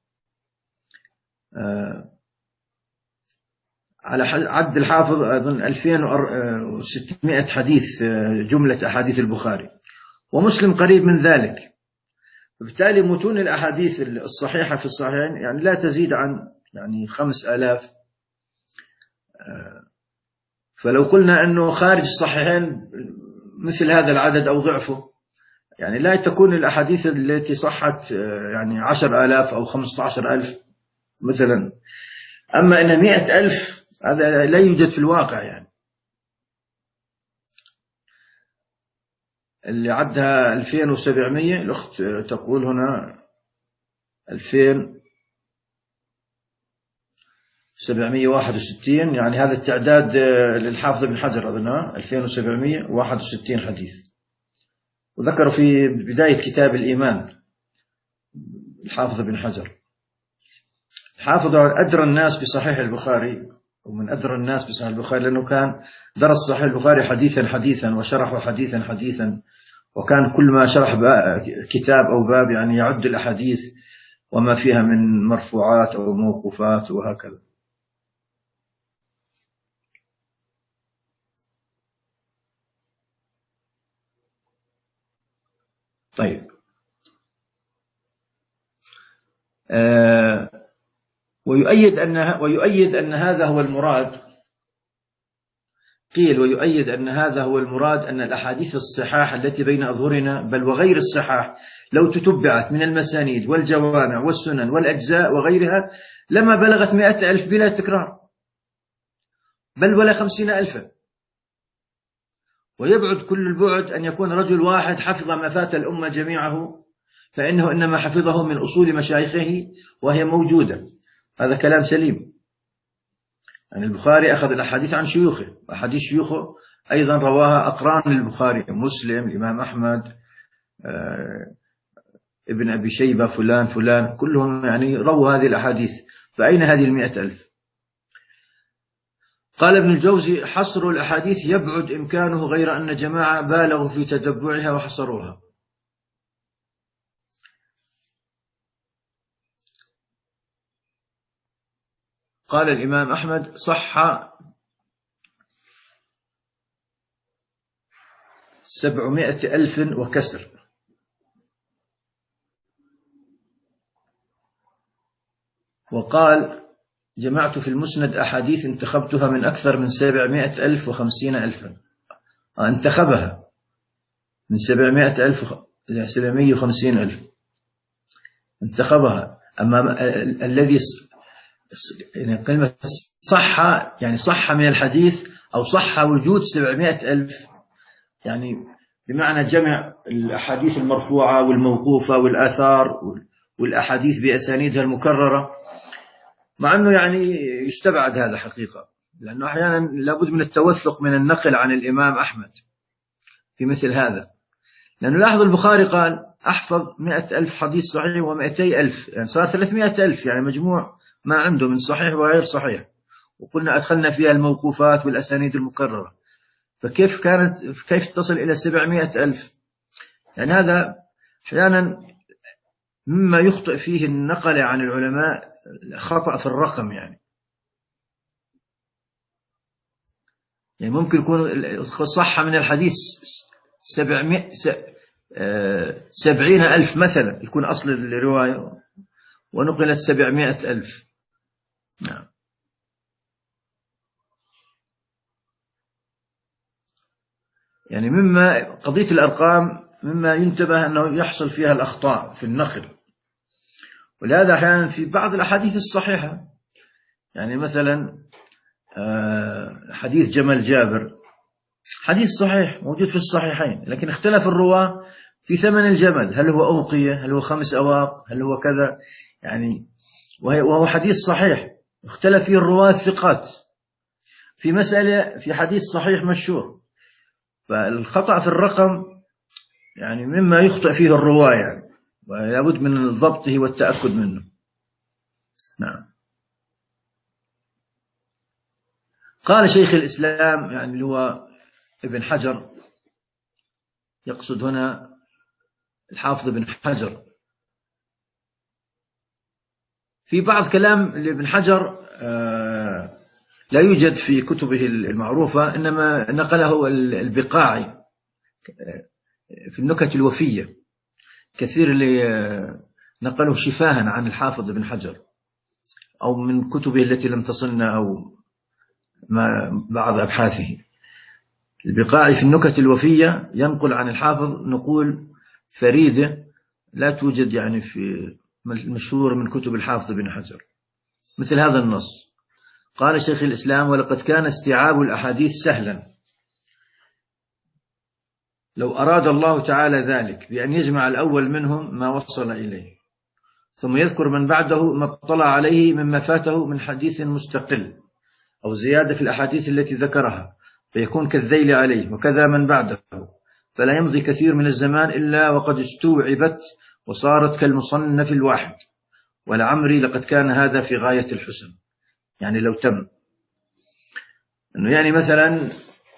آه على عد الحافظ أظن ألفين وستمئة حديث آه جملة أحاديث البخاري، ومسلم قريب من ذلك. وبالتالي متون الأحاديث الصحيحة في الصحيحين يعني لا تزيد عن يعني خمس آلاف. آه فلو قلنا أنه خارج الصحيحين مثل هذا العدد أو ضعفه، يعني لا تكون الأحاديث التي صحت يعني عشر آلاف أو خمسة عشر ألف مثلا. أما إن مئة ألف هذا لا يوجد في الواقع، يعني اللي عدها ألفين وسبعمئة، الأخت تقول هنا ألفين وسبعمئة وواحد وستين، يعني هذا التعداد للحافظ بن حجر أظنها ألفين وسبعمئة وواحد وستين حديث. وذكروا في بداية كتاب الإيمان الحافظ بن حجر. الحافظ أدرى الناس بصحيح البخاري، ومن أدرى الناس بصحيح البخاري لأنه كان درس صحيح البخاري حديثا حديثا وشرحه حديثا حديثا، وكان كل ما شرح كتاب أو باب يعني يعد الأحاديث وما فيها من مرفوعات أو موقوفات وهكذا. طيب آه ويؤيد أن ويؤيد أن هذا هو المراد قيل ويؤيد أن هذا هو المراد، أن الأحاديث الصحاح التي بين أظهرنا بل وغير الصحاح لو تتبعت من المسانيد والجوامع والسنن والأجزاء وغيرها لما بلغت مئة ألف بلا تكرار، بل ولا خمسين ألفا. ويبعد كل البعد أن يكون رجل واحد حفظ ما فات الأمة جميعه، فإنه إنما حفظه من أصول مشايخه وهي موجودة. هذا كلام سليم. يعني البخاري أخذ الأحاديث عن شيوخه، وأحاديث شيوخه أيضا رواها أقران للبخاري، مسلم، الإمام أحمد، آه، ابن أبي شيبة، فلان فلان، كلهم يعني رووا هذه الأحاديث. فأين هذه المئة ألف؟ قال ابن الجوزي: حصر الأحاديث يبعد إمكانه، غير أن جماعة بالغوا في تتبعها وحصروها. قال الإمام أحمد: صح سبعمائة ألف وكسر. وقال: جمعت في المسند أحاديث انتخبتها من أكثر من سبعمائة ألف وخمسين ألفا. انتخبها من سبعمائة ألف إلى سبعمائة وخمسين ألف، انتخبها. أما الذي يعني كلمة صح، يعني صح من الحديث أو صح وجود سبعمائة ألف، يعني بمعنى جمع الأحاديث المرفوعة والموقوفة والآثار والأحاديث بأسانيدها المكررة، مع أنه يعني يستبعد هذا حقيقة، لأنه أحيانا لابد من التوثق من النقل عن الإمام أحمد في مثل هذا. لأنه لاحظ البخاري قال: أحفظ مئة ألف حديث صحيح ومئتي ألف، يعني صار ثلاثمائة ألف، يعني مجموع ما عنده من صحيح وغير صحيح. وقلنا أدخلنا فيها الموقوفات والأسانيد المكررة، فكيف كانت كيف تصل إلى سبعمائة ألف؟ يعني هذا أحيانا مما يخطئ فيه النقل عن العلماء، خطأ في الرقم. يعني يعني ممكن يكون صح من الحديث سبعمائة سبعين ألف مثلا، يكون أصل الرواية، ونقلت سبعمائة ألف. نعم. يعني مما قضية الأرقام مما ينتبه أنه يحصل فيها الأخطاء في النقل. ولهذا أحيانا في بعض الأحاديث الصحيحة، يعني مثلا حديث جمل جابر، حديث صحيح موجود في الصحيحين، لكن اختلف الرواة في ثمن الجمل، هل هو أوقية، هل هو خمس أواق، هل هو كذا، يعني وهو حديث صحيح اختلف فيه الرواة الثقات في مسألة في حديث صحيح مشهور. فالخطأ في الرقم يعني مما يخطئ فيه الرواة، يعني ولابد من ضبطه والتأكد منه. نعم. قال شيخ الإسلام، يعني اللي هو ابن حجر، يقصد هنا الحافظ ابن حجر، في بعض كلام لابن حجر لا يوجد في كتبه المعروفة، إنما نقله البقاعي في النكت الوفية، كثير اللي نقله شفاها عن الحافظ ابن حجر، أو من كتبه التي لم تصلنا، أو ما بعض أبحاثه. البقاعي في النكت الوفية ينقل عن الحافظ نقول فريدة لا توجد يعني في مشهور من كتب الحافظ ابن حجر، مثل هذا النص. قال شيخ الإسلام: ولقد كان استيعاب الأحاديث سهلا لو أراد الله تعالى ذلك، بأن يجمع الأول منهم ما وصل إليه، ثم يذكر من بعده ما اطلع عليه مما فاته من حديث مستقل أو زيادة في الأحاديث التي ذكرها، فيكون كالذيل عليه، وكذا من بعده، فلا يمضي كثير من الزمان إلا وقد استوعبت وصارت كالمصنف الواحد. ولعمري لقد كان هذا في غاية الحسن. يعني لو تم أنه يعني مثلا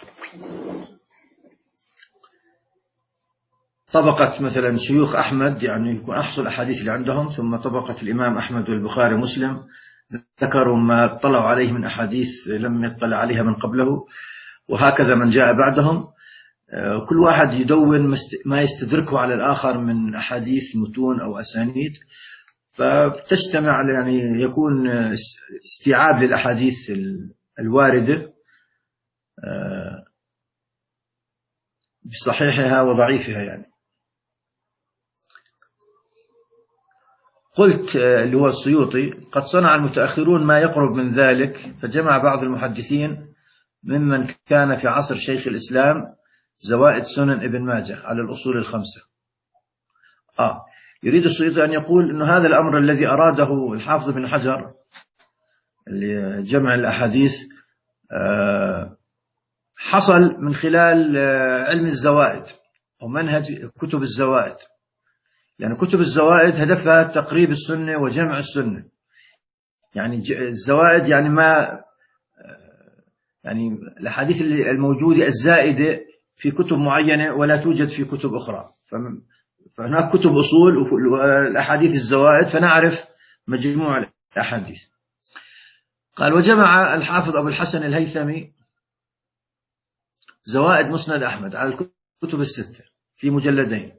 طبقة مثلا شيوخ أحمد، يعني يكون أحصل الأحاديث اللي عندهم، ثم طبقة الإمام أحمد والبخاري ومسلم ذكروا ما اطلعوا عليه من أحاديث لم يطلع عليها من قبله، وهكذا من جاء بعدهم، كل واحد يدون ما يستدركه على الآخر من أحاديث متون أو أسانيد، فتجتمع، يعني يكون استيعاب للأحاديث الواردة بصحيحها وضعيفها يعني. قلت اللي هو السيوطي: قد صنع المتأخرون ما يقرب من ذلك، فجمع بعض المحدثين ممن كان في عصر شيخ الإسلام زوائد سنن ابن ماجه على الأصول الخمسة. آه يريد السيوطي أن يقول أن هذا الأمر الذي أراده الحافظ بن حجر اللي جمع الأحاديث آه حصل من خلال آه علم الزوائد أو منهج كتب الزوائد. يعني كتب الزوائد هدفها تقريب السنة وجمع السنة. يعني الزوائد يعني ما يعني الأحاديث الموجودة الزائدة في كتب معينة ولا توجد في كتب أخرى، فهناك كتب أصول والأحاديث الزوائد فنعرف مجموع الأحاديث. قال: وجمع الحافظ أبو الحسن الهيثمي زوائد مسند أحمد على الكتب الستة في مجلدين،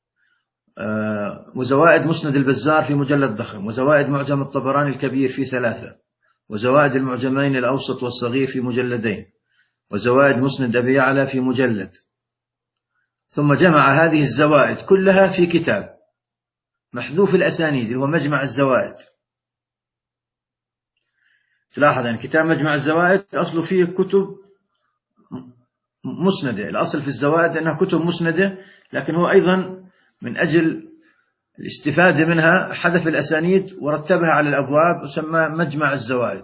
وزوائد مسند البزار في مجلد ضخم، وزوائد معجم الطبراني الكبير في ثلاثة، وزوائد المعجمين الأوسط والصغير في مجلدين، وزوائد مسند أبي يعلى في مجلد. ثم جمع هذه الزوائد كلها في كتاب محذوف الأسانيد اللي هو مجمع الزوائد. تلاحظ يعني كتاب مجمع الزوائد أصله فيه كتب مسندة. الأصل في الزوائد أنها كتب مسندة، لكن هو أيضا من أجل الاستفادة منها حذف الأسانيد ورتبها على الأبواب وسمى مجمع الزوائد.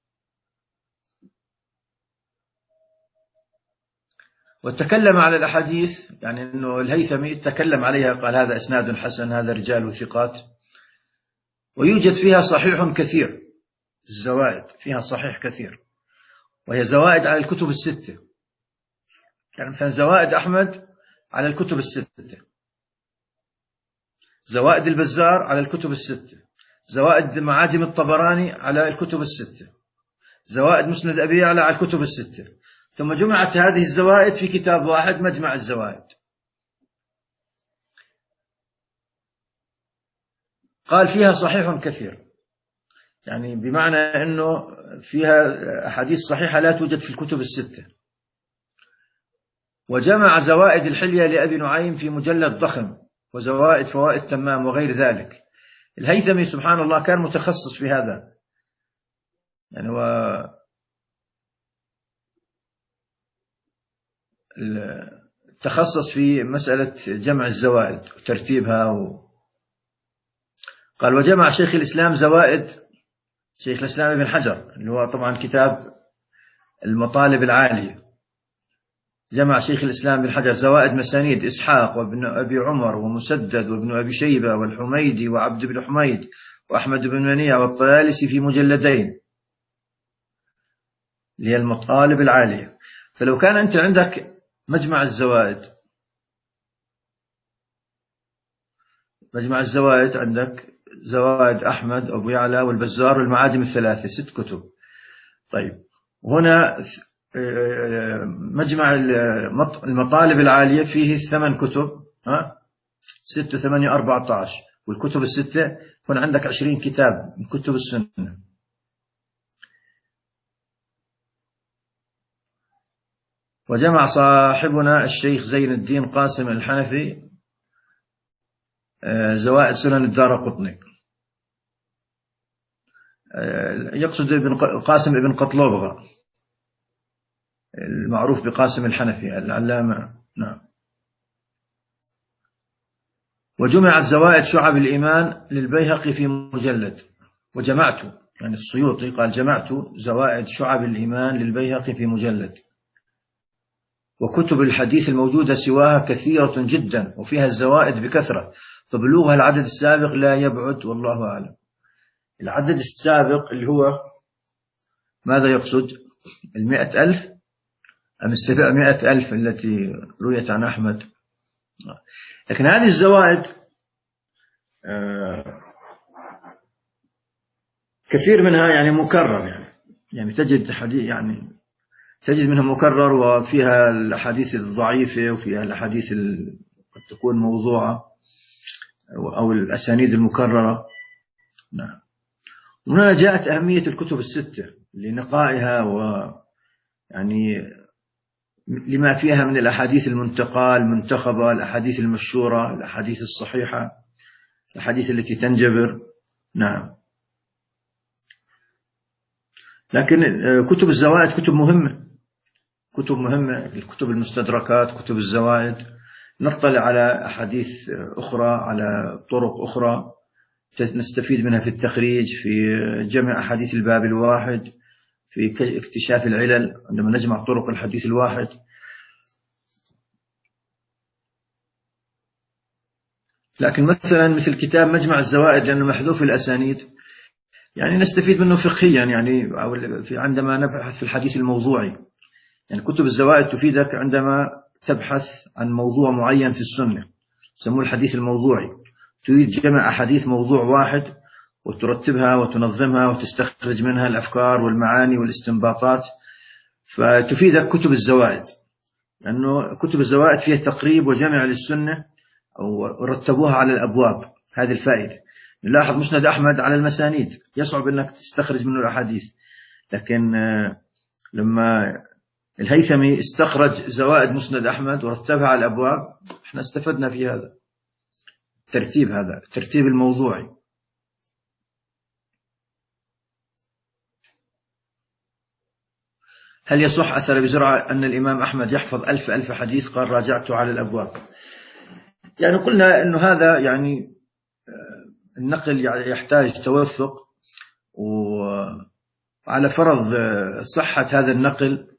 وتكلم على الأحاديث، يعني أنه الهيثمي تكلم عليها، قال: هذا إسناد حسن، هذا رجال وثقات. ويوجد فيها صحيح كثير، الزوائد فيها صحيح كثير، وهي زوائد على الكتب الستة. يعني مثلا زوائد أحمد على الكتب الستة، زوائد البزار على الكتب الستة، زوائد معاجم الطبراني على الكتب الستة، زوائد مسند أبي يعلى على الكتب الستة. ثم جمعت هذه الزوائد في كتاب واحد مجمع الزوائد. قال: فيها صحيح كثير، يعني بمعنى أنه فيها أحاديث صحيحة لا توجد في الكتب الستة. وجمع زوائد الحلية لأبي نعيم في مجلد ضخم، وزوائد فوائد تمام وغير ذلك. الهيثمي سبحان الله كان متخصص في هذا، يعني هو تخصص في مسألة جمع الزوائد وترتيبها و... قال: وجمع شيخ الإسلام زوائد شيخ الإسلام ابن حجر اللي هو طبعا كتاب المطالب العالية. جمع شيخ الإسلام ابن حجر زوائد مسانيد إسحاق وابن أبي عمر ومسدد وابن أبي شيبة والحميدي وعبد بن حميد وأحمد بن منيع والطيالسي في مجلدين، اللي هي المطالب العالية. فلو كان أنت عندك مجمع الزوائد، مجمع الزوائد عندك زوائد أحمد أبو يعلى والبزار والمعاجم الثلاثة، ست كتب. طيب هنا مجمع المطالب العالية فيه ثمان كتب، ها ستة ثمانية أربعة عشر، والكتب الستة يكون عندك عشرين كتاب من كتب السنة. وجمع صاحبنا الشيخ زين الدين قاسم الحنفي زوائد سنن الدارقطني، يقصد ابن قاسم ابن قطلوبغة المعروف بقاسم الحنفي العلامة. نعم. وجمعت زوائد شعب الإيمان للبيهقي في مجلد. وجمعت، يعني السيوطي قال: جمعت زوائد شعب الإيمان للبيهقي في مجلد. وكتب الحديث الموجودة سواها كثيرة جدا وفيها الزوائد بكثرة، فبلوغها العدد السابق لا يبعد، والله أعلم. العدد السابق اللي هو ماذا يقصد؟ المئة ألف أم السبعمائة ألف التي رويت عن أحمد؟ لكن هذه الزوائد كثير منها يعني مكرر، يعني يعني تجد حديث يعني تجد منها مكرر، وفيها الأحاديث الضعيفة وفيها الأحاديث قد تكون موضوعة أو الأسانيد المكررة. نعم. هنا جاءت أهمية الكتب الستة لنقائها، ويعني لما فيها من الأحاديث المنتقاة المنتخبة، الأحاديث المشهورة، الأحاديث الصحيحة، الأحاديث التي تنجبر. نعم. لكن كتب الزوائد كتب مهمة، كتب مهمة، الكتب المستدركات، كتب الزوائد، نطلع على أحاديث أخرى، على طرق أخرى نستفيد منها في التخريج، في جمع أحاديث الباب الواحد، في اكتشاف العلل عندما نجمع طرق الحديث الواحد. لكن مثلا مثل كتاب مجمع الزوائد لأنه محذوف الأسانيد، يعني نستفيد منه فقهيا، يعني في عندما نبحث في الحديث الموضوعي. يعني كتب الزوائد تفيدك عندما تبحث عن موضوع معين في السنة، يسموه الحديث الموضوعي. تريد جمع أحاديث موضوع واحد وترتبها وتنظمها وتستخرج منها الأفكار والمعاني والاستنباطات، فتفيدك كتب الزوائد، لأنه كتب الزوائد فيها تقريب وجمع للسنة ورتبوها على الأبواب. هذه الفائدة. نلاحظ مسند أحمد على المسانيد، يصعب أنك تستخرج منه الأحاديث، لكن لما الهيثمي استخرج زوائد مسند أحمد ورتبها على الأبواب، احنا استفدنا في هذا الترتيب، هذا الترتيب الموضوعي. هل يصح أثر بزرعة أن الإمام أحمد يحفظ ألف ألف حديث؟ قال راجعت على الأبواب. يعني قلنا أنه هذا يعني النقل يحتاج توثق، وعلى فرض صحة هذا النقل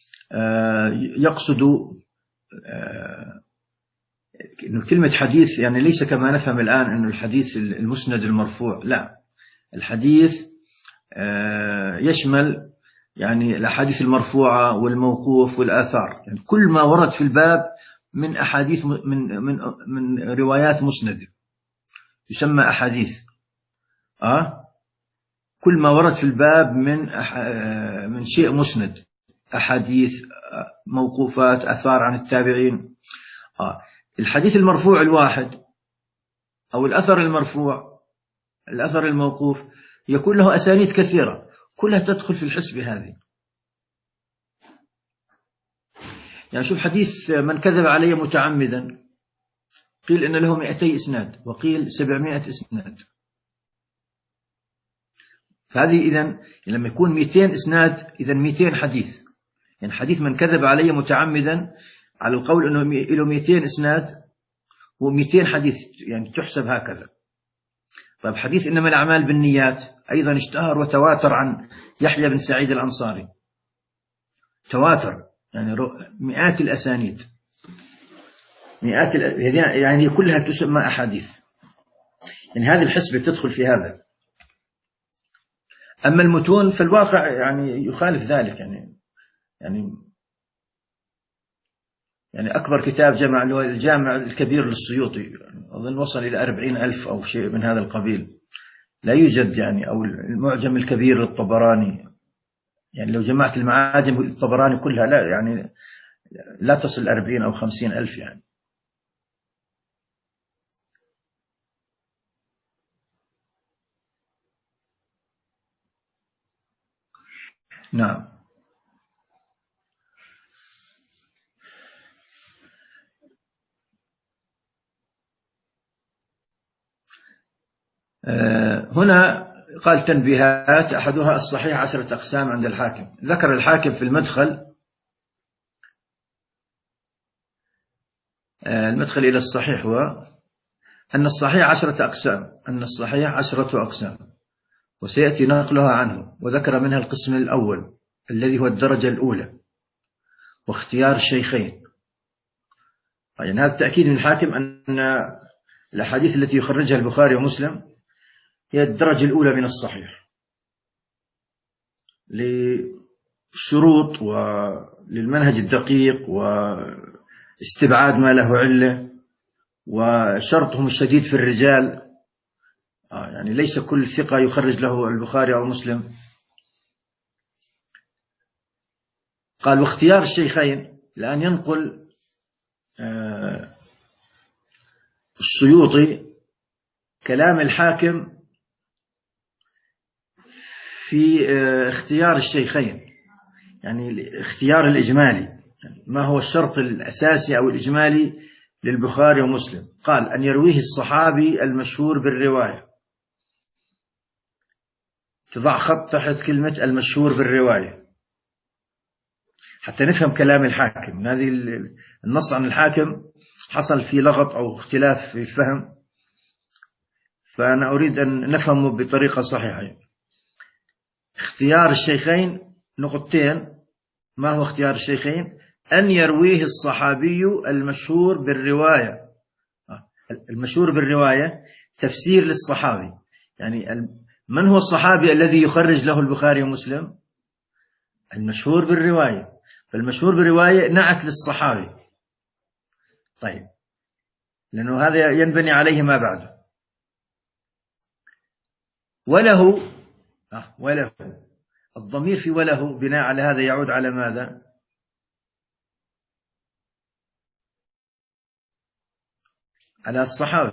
يقصد إنه كلمة حديث يعني ليس كما نفهم الآن إنه الحديث المسند المرفوع، لا، الحديث يشمل يعني الأحاديث المرفوعة والموقوف والآثار، يعني كل ما ورد في الباب من أحاديث من من من روايات مسندة يسمى أحاديث. آه كل ما ورد في الباب من أح... من شيء مسند، أحاديث، موقوفات، آثار عن التابعين. آه الحديث المرفوع الواحد أو الأثر المرفوع، الأثر الموقوف، يكون له أسانيد كثيرة، كلها تدخل في الحسبة هذه. يعني شوف حديث من كذب علي متعمدا، قيل إن له مئتي إسناد وقيل سبعمائة إسناد. فهذه إذن لما يكون مئتين إسناد، إذن مئتين حديث. يعني حديث من كذب علي متعمدا على القول أنه له مئتين إسناد ومئتين حديث، يعني تحسب هكذا. طيب حديث إنما الأعمال بالنيات أيضا اشتهر وتواتر عن يحيى بن سعيد الأنصاري، تواتر، يعني مئات الأسانيد، مئات ال... يعني كلها تسمى أحاديث. يعني هذه الحسبة تدخل في هذا. أما المتون فالواقع يعني يخالف ذلك. يعني يعني يعني أكبر كتاب جمع له الجامع الكبير للسيوطي، أظن وصل إلى أربعين ألف أو شيء من هذا القبيل. لا يوجد يعني، أو المعجم الكبير للطبراني، يعني لو جمعت المعاجم الطبراني كلها لا يعني لا تصل أربعين أو خمسين ألف يعني. نعم. هنا قال تنبيهات، أحدها الصحيح عشرة أقسام عند الحاكم. ذكر الحاكم في المدخل، المدخل إلى الصحيح هو أن الصحيح عشرة أقسام، أن الصحيح عشرة أقسام، وسيأتي نقلها عنه. وذكر منها القسم الأول الذي هو الدرجة الأولى، واختيار الشيخين. يعني هذا تأكيد من الحاكم أن الأحاديث التي يخرجها البخاري ومسلم هي الدرجة الأولى من الصحيح، للشروط وللمنهج الدقيق واستبعاد ما له علة، وشرطهم الشديد في الرجال. يعني ليس كل ثقة يخرج له البخاري أو مسلم. قال واختيار الشيخين، لأن ينقل السيوطي كلام الحاكم في اختيار الشيخين، يعني اختيار الإجمالي، ما هو الشرط الأساسي أو الإجمالي للبخاري ومسلم؟ قال أن يرويه الصحابي المشهور بالرواية. تضع خط تحت كلمة المشهور بالرواية حتى نفهم كلام الحاكم. هذه النص عن الحاكم حصل فيه لغط أو اختلاف في الفهم، فأنا أريد أن نفهمه بطريقة صحيحة. اختيار الشيخين نقطتين. ما هو اختيار الشيخين؟ أن يرويه الصحابي المشهور بالرواية. المشهور بالرواية تفسير للصحابي، يعني من هو الصحابي الذي يخرج له البخاري ومسلم؟ المشهور بالرواية، فالمشهور بالرواية نعت للصحابي. طيب، لأنه هذا ينبني عليه ما بعده. وله آه وله الضمير في وله بناء على هذا يعود على ماذا؟ على الصحابة،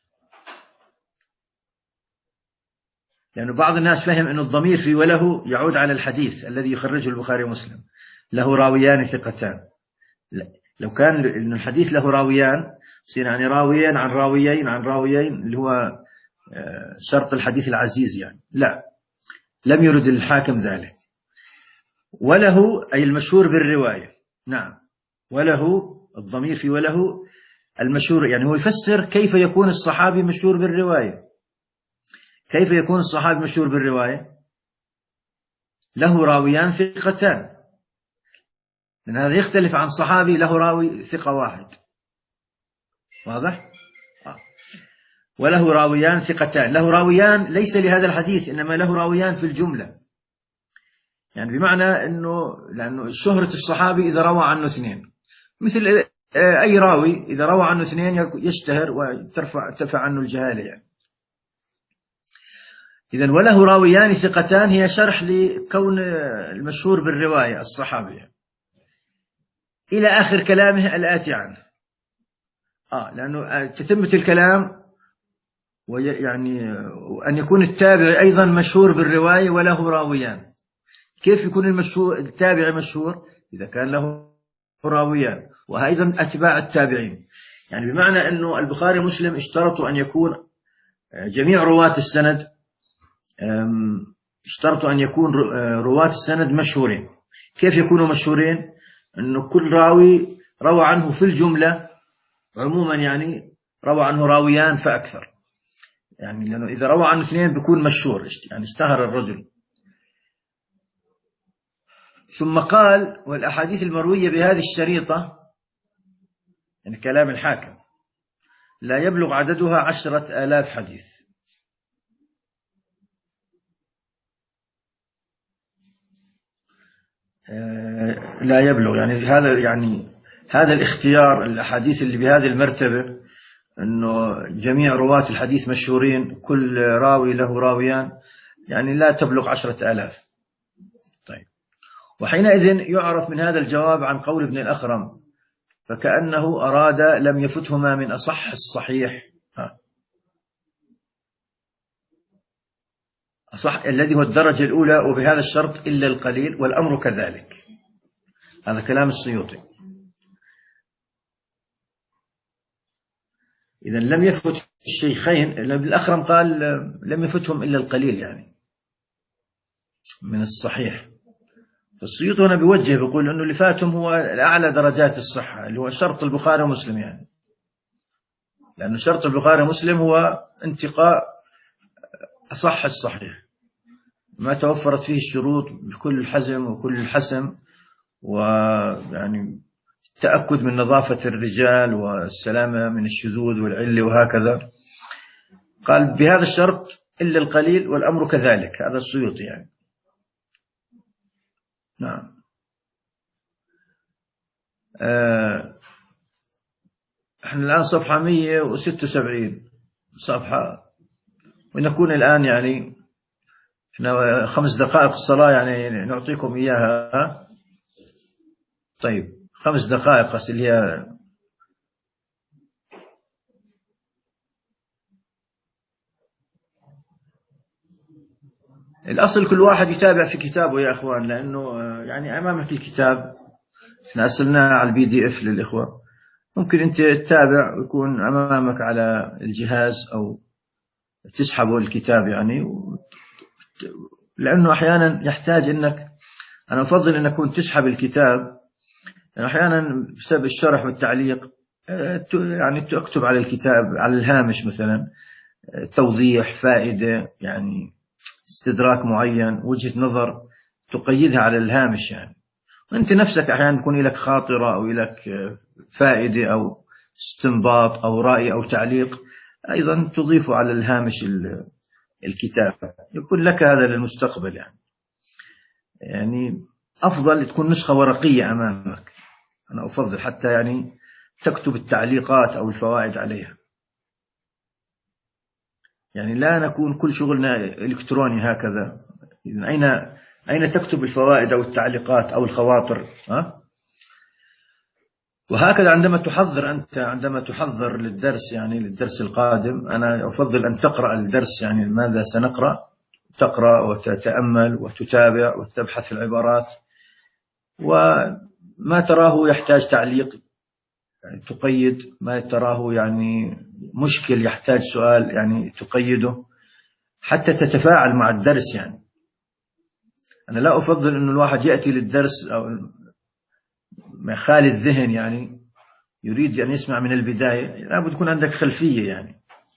لأنه يعني بعض الناس فهم أن الضمير في وله يعود على الحديث الذي يخرجه البخاري ومسلم، له راويان ثقتان. لو كان إن الحديث له راويان يصير يعني راويين عن راويين عن راويين، اللي هو شرط الحديث العزيز يعني. لا، لم يرد الحاكم ذلك. وله أي المشهور بالرواية. نعم، وله الضمير في وله المشهور، يعني هو يفسر كيف يكون الصحابي مشهور بالرواية. كيف يكون الصحابي مشهور بالرواية؟ له راويان ثقتان، لأن هذا يختلف عن صحابي له راوي ثقة واحد. واضح؟ آه. وله راويان ثقتان. له راويان ليس لهذا الحديث، إنما له راويان في الجملة، يعني بمعنى أنه لأنه شهرة الصحابي إذا روى عنه اثنين، مثل أي راوي إذا روى عنه اثنين يشتهر وترفع ترفع عنه الجهالة يعني. إذن وله راويان ثقتان هي شرح لكون المشهور بالرواية الصحابي يعني. إلى آخر كلامه الآتي عنه. آه لأنه تتمة الكلام ويعني أن يكون التابع أيضا مشهور بالرواية وله راويان. كيف يكون المشهور التابع مشهور؟ إذا كان له راويان وأيضا أتباع التابعين، يعني بمعنى أنه البخاري ومسلم اشترطوا أن يكون جميع رواة السند اشترطوا أن يكون رواة السند مشهورين. كيف يكونوا مشهورين؟ أنه كل راوي روى عنه في الجملة عموما، يعني روى عنه راويان فأكثر، يعني لأنه إذا روى عنه اثنين بيكون مشهور، يعني اشتهر الرجل. ثم قال: والأحاديث المروية بهذه الشريطة، يعني كلام الحاكم، لا يبلغ عددها عشرة آلاف حديث. لا يبلغ، يعني هذا يعني هذا الاختيار الأحاديث اللي بهذه المرتبة، أنه جميع رواة الحديث مشهورين، كل راوي له راويان، يعني لا تبلغ عشرة آلاف. طيب، وحينئذ يعرف من هذا الجواب عن قول ابن الأخرم فكأنه أراد لم يفتهما من أصح الصحيح، أصح الذي هو الدرجة الأولى وبهذا الشرط إلا القليل والأمر كذلك. هذا كلام السيوطي. إذن لم يفت الشيخين، ابن الأخرم قال لم يفتهم إلا القليل يعني من الصحيح. السيوطي هنا بيوجه بيقول أنه اللي فاتهم هو أعلى درجات الصحة، اللي هو شرط البخاري ومسلم، يعني لأنه شرط البخاري ومسلم هو انتقاء أصح الصحيح، ما توفرت فيه الشروط بكل الحزم وكل الحسم، ويعني التأكد من نظافة الرجال والسلامة من الشذوذ والعلة وهكذا. قال بهذا الشرط إلا القليل والأمر كذلك. هذا السيوطي يعني. نعم. آه احنا الآن صفحة مئة وستة وسبعين صفحة، ونكون الآن يعني احنا خمس دقائق الصلاة، يعني نعطيكم إياها. طيب، خمس دقائق بس، اللي هي الأصل كل واحد يتابع في كتابه يا أخوان، لأنه يعني أمامك الكتاب احنا أرسلناها على البي دي اف للإخوة، ممكن أنت تتابع ويكون أمامك على الجهاز أو تسحبه الكتاب يعني و... لأنه أحيانا يحتاج أنك، أنا أفضل أن أكون تسحب الكتاب، يعني أحيانا بسبب الشرح والتعليق يعني تكتب على الكتاب على الهامش مثلا توضيح فائدة، يعني استدراك معين، وجهة نظر تقيدها على الهامش يعني، وأنت نفسك أحيانا يكون لك خاطرة أو لك فائدة أو استنباط أو رأي أو تعليق أيضا تضيفه على الهامش الكتاب، يكون لك هذا للمستقبل يعني. يعني أفضل تكون نسخة ورقية أمامك، أنا أفضل حتى يعني تكتب التعليقات أو الفوائد عليها، يعني لا نكون كل شغلنا إلكتروني هكذا. أين أين تكتب الفوائد أو التعليقات أو الخواطر؟ ها؟ وهكذا عندما تحضر أنت عندما تحضر للدرس يعني للدرس القادم، أنا أفضل أن تقرأ الدرس، يعني ماذا سنقرأ، تقرأ وتتأمل وتتابع وتبحث في العبارات، وما تراه يحتاج تعليق يعني تقيد، ما تراه يعني مشكل يحتاج سؤال يعني تقيده، حتى تتفاعل مع الدرس. يعني أنا لا أفضل أن الواحد يأتي للدرس أو خالي الذهن، يعني يريد أن يسمع من البداية، لابد تكون عندك خلفية، يعني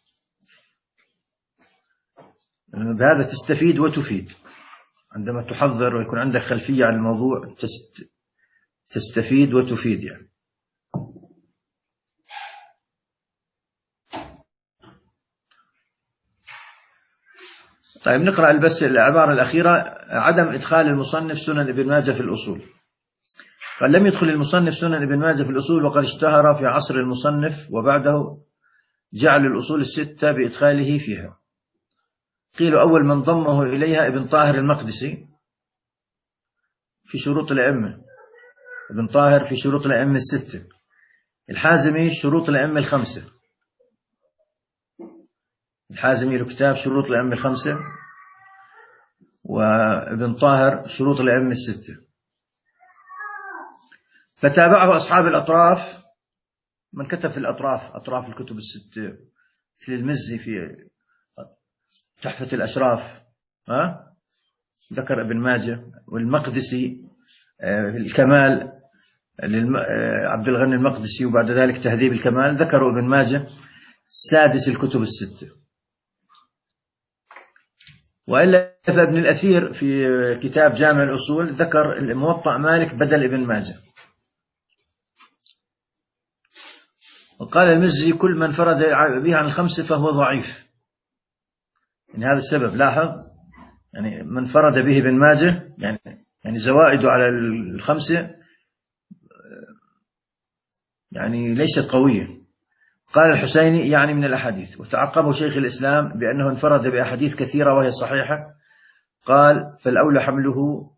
بهذا تستفيد وتفيد. عندما تحضر ويكون عندك خلفية عن الموضوع تستفيد وتفيد يعني. طيب نقرأ بس العبارة الأخيرة: عدم إدخال المصنف سنن ابن ماجه في الأصول. قال: لم يدخل المصنف سنن ابن ماجه في الأصول، وقد اشتهر في عصر المصنف وبعده جعل الأصول الستة بإدخاله فيها. قيل أول من ضمه إليها ابن طاهر المقدسي في شروط الأئمة، ابن طاهر في شروط الأئمة الستة، الحازمي شروط الأئمة الخمسة، الحازمي له كتاب شروط الأئمة الخمسة، وابن طاهر شروط الأئمة الستة. فتابعه أصحاب الأطراف، من كتب في الأطراف أطراف الكتب الستة، في المزي في تحفة الأشراف ها ذكر ابن ماجه، والمقدسي الكمال عبد الغني المقدسي، وبعد ذلك تهذيب الكمال ذكروا ابن ماجه سادس الكتب الستة. وإلا فابن الأثير في كتاب جامع الأصول ذكر الموطأ مالك بدل ابن ماجه. وقال المزي: كل من فرد به عن الخمسة فهو ضعيف. يعني هذا السبب، لاحظ يعني من فرد به ابن ماجه يعني يعني زوائده على الخمسة يعني ليست قوية. قال الحسيني يعني من الأحاديث، وتعقبه شيخ الإسلام بأنه انفرد بأحاديث كثيرة وهي صحيحة. قال: فالأولى حمله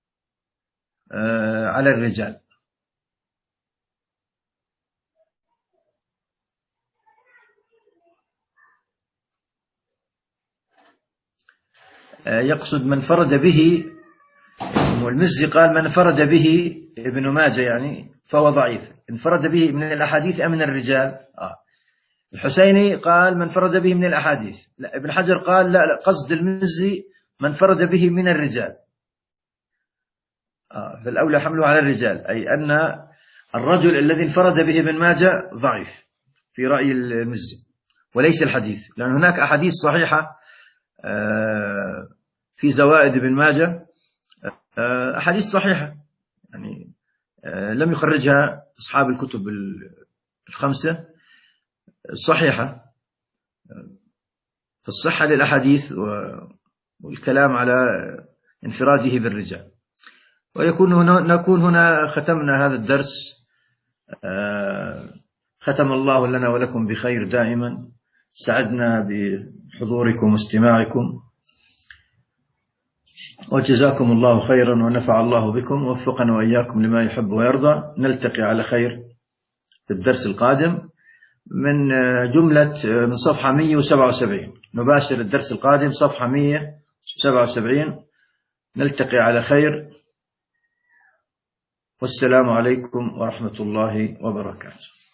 على الرجال. يقصد من فرد به، والمزي قال من فرد به ابن ماجه يعني فهو ضعيف، انفرد به من الأحاديث أم من الرجال؟ آه. الحسيني قال من فرد به من الأحاديث. لا، ابن حجر قال لا, لا قصد المزي من فرد به من الرجال. آه. فالأولى حمله على الرجال، أي أن الرجل الذي انفرد به ابن ماجه ضعيف في رأي المزي، وليس الحديث، لأن هناك أحاديث صحيحة في زوائد ابن ماجه، أحاديث صحيحة يعني لم يخرجها أصحاب الكتب الخمسة الصحيحة. فالصحة للأحاديث والكلام على انفراده بالرجال. ويكون هنا نكون هنا ختمنا هذا الدرس. ختم الله لنا ولكم بخير دائما. سعدنا بحضوركم واستماعكم، وجزاكم الله خيرا ونفع الله بكم، ووفقنا وإياكم لما يحب ويرضى. نلتقي على خير في الدرس القادم من جملة من صفحة مئة وسبعة وسبعين. نباشر الدرس القادم صفحة مئة وسبعة وسبعين. نلتقي على خير. والسلام عليكم ورحمة الله وبركاته.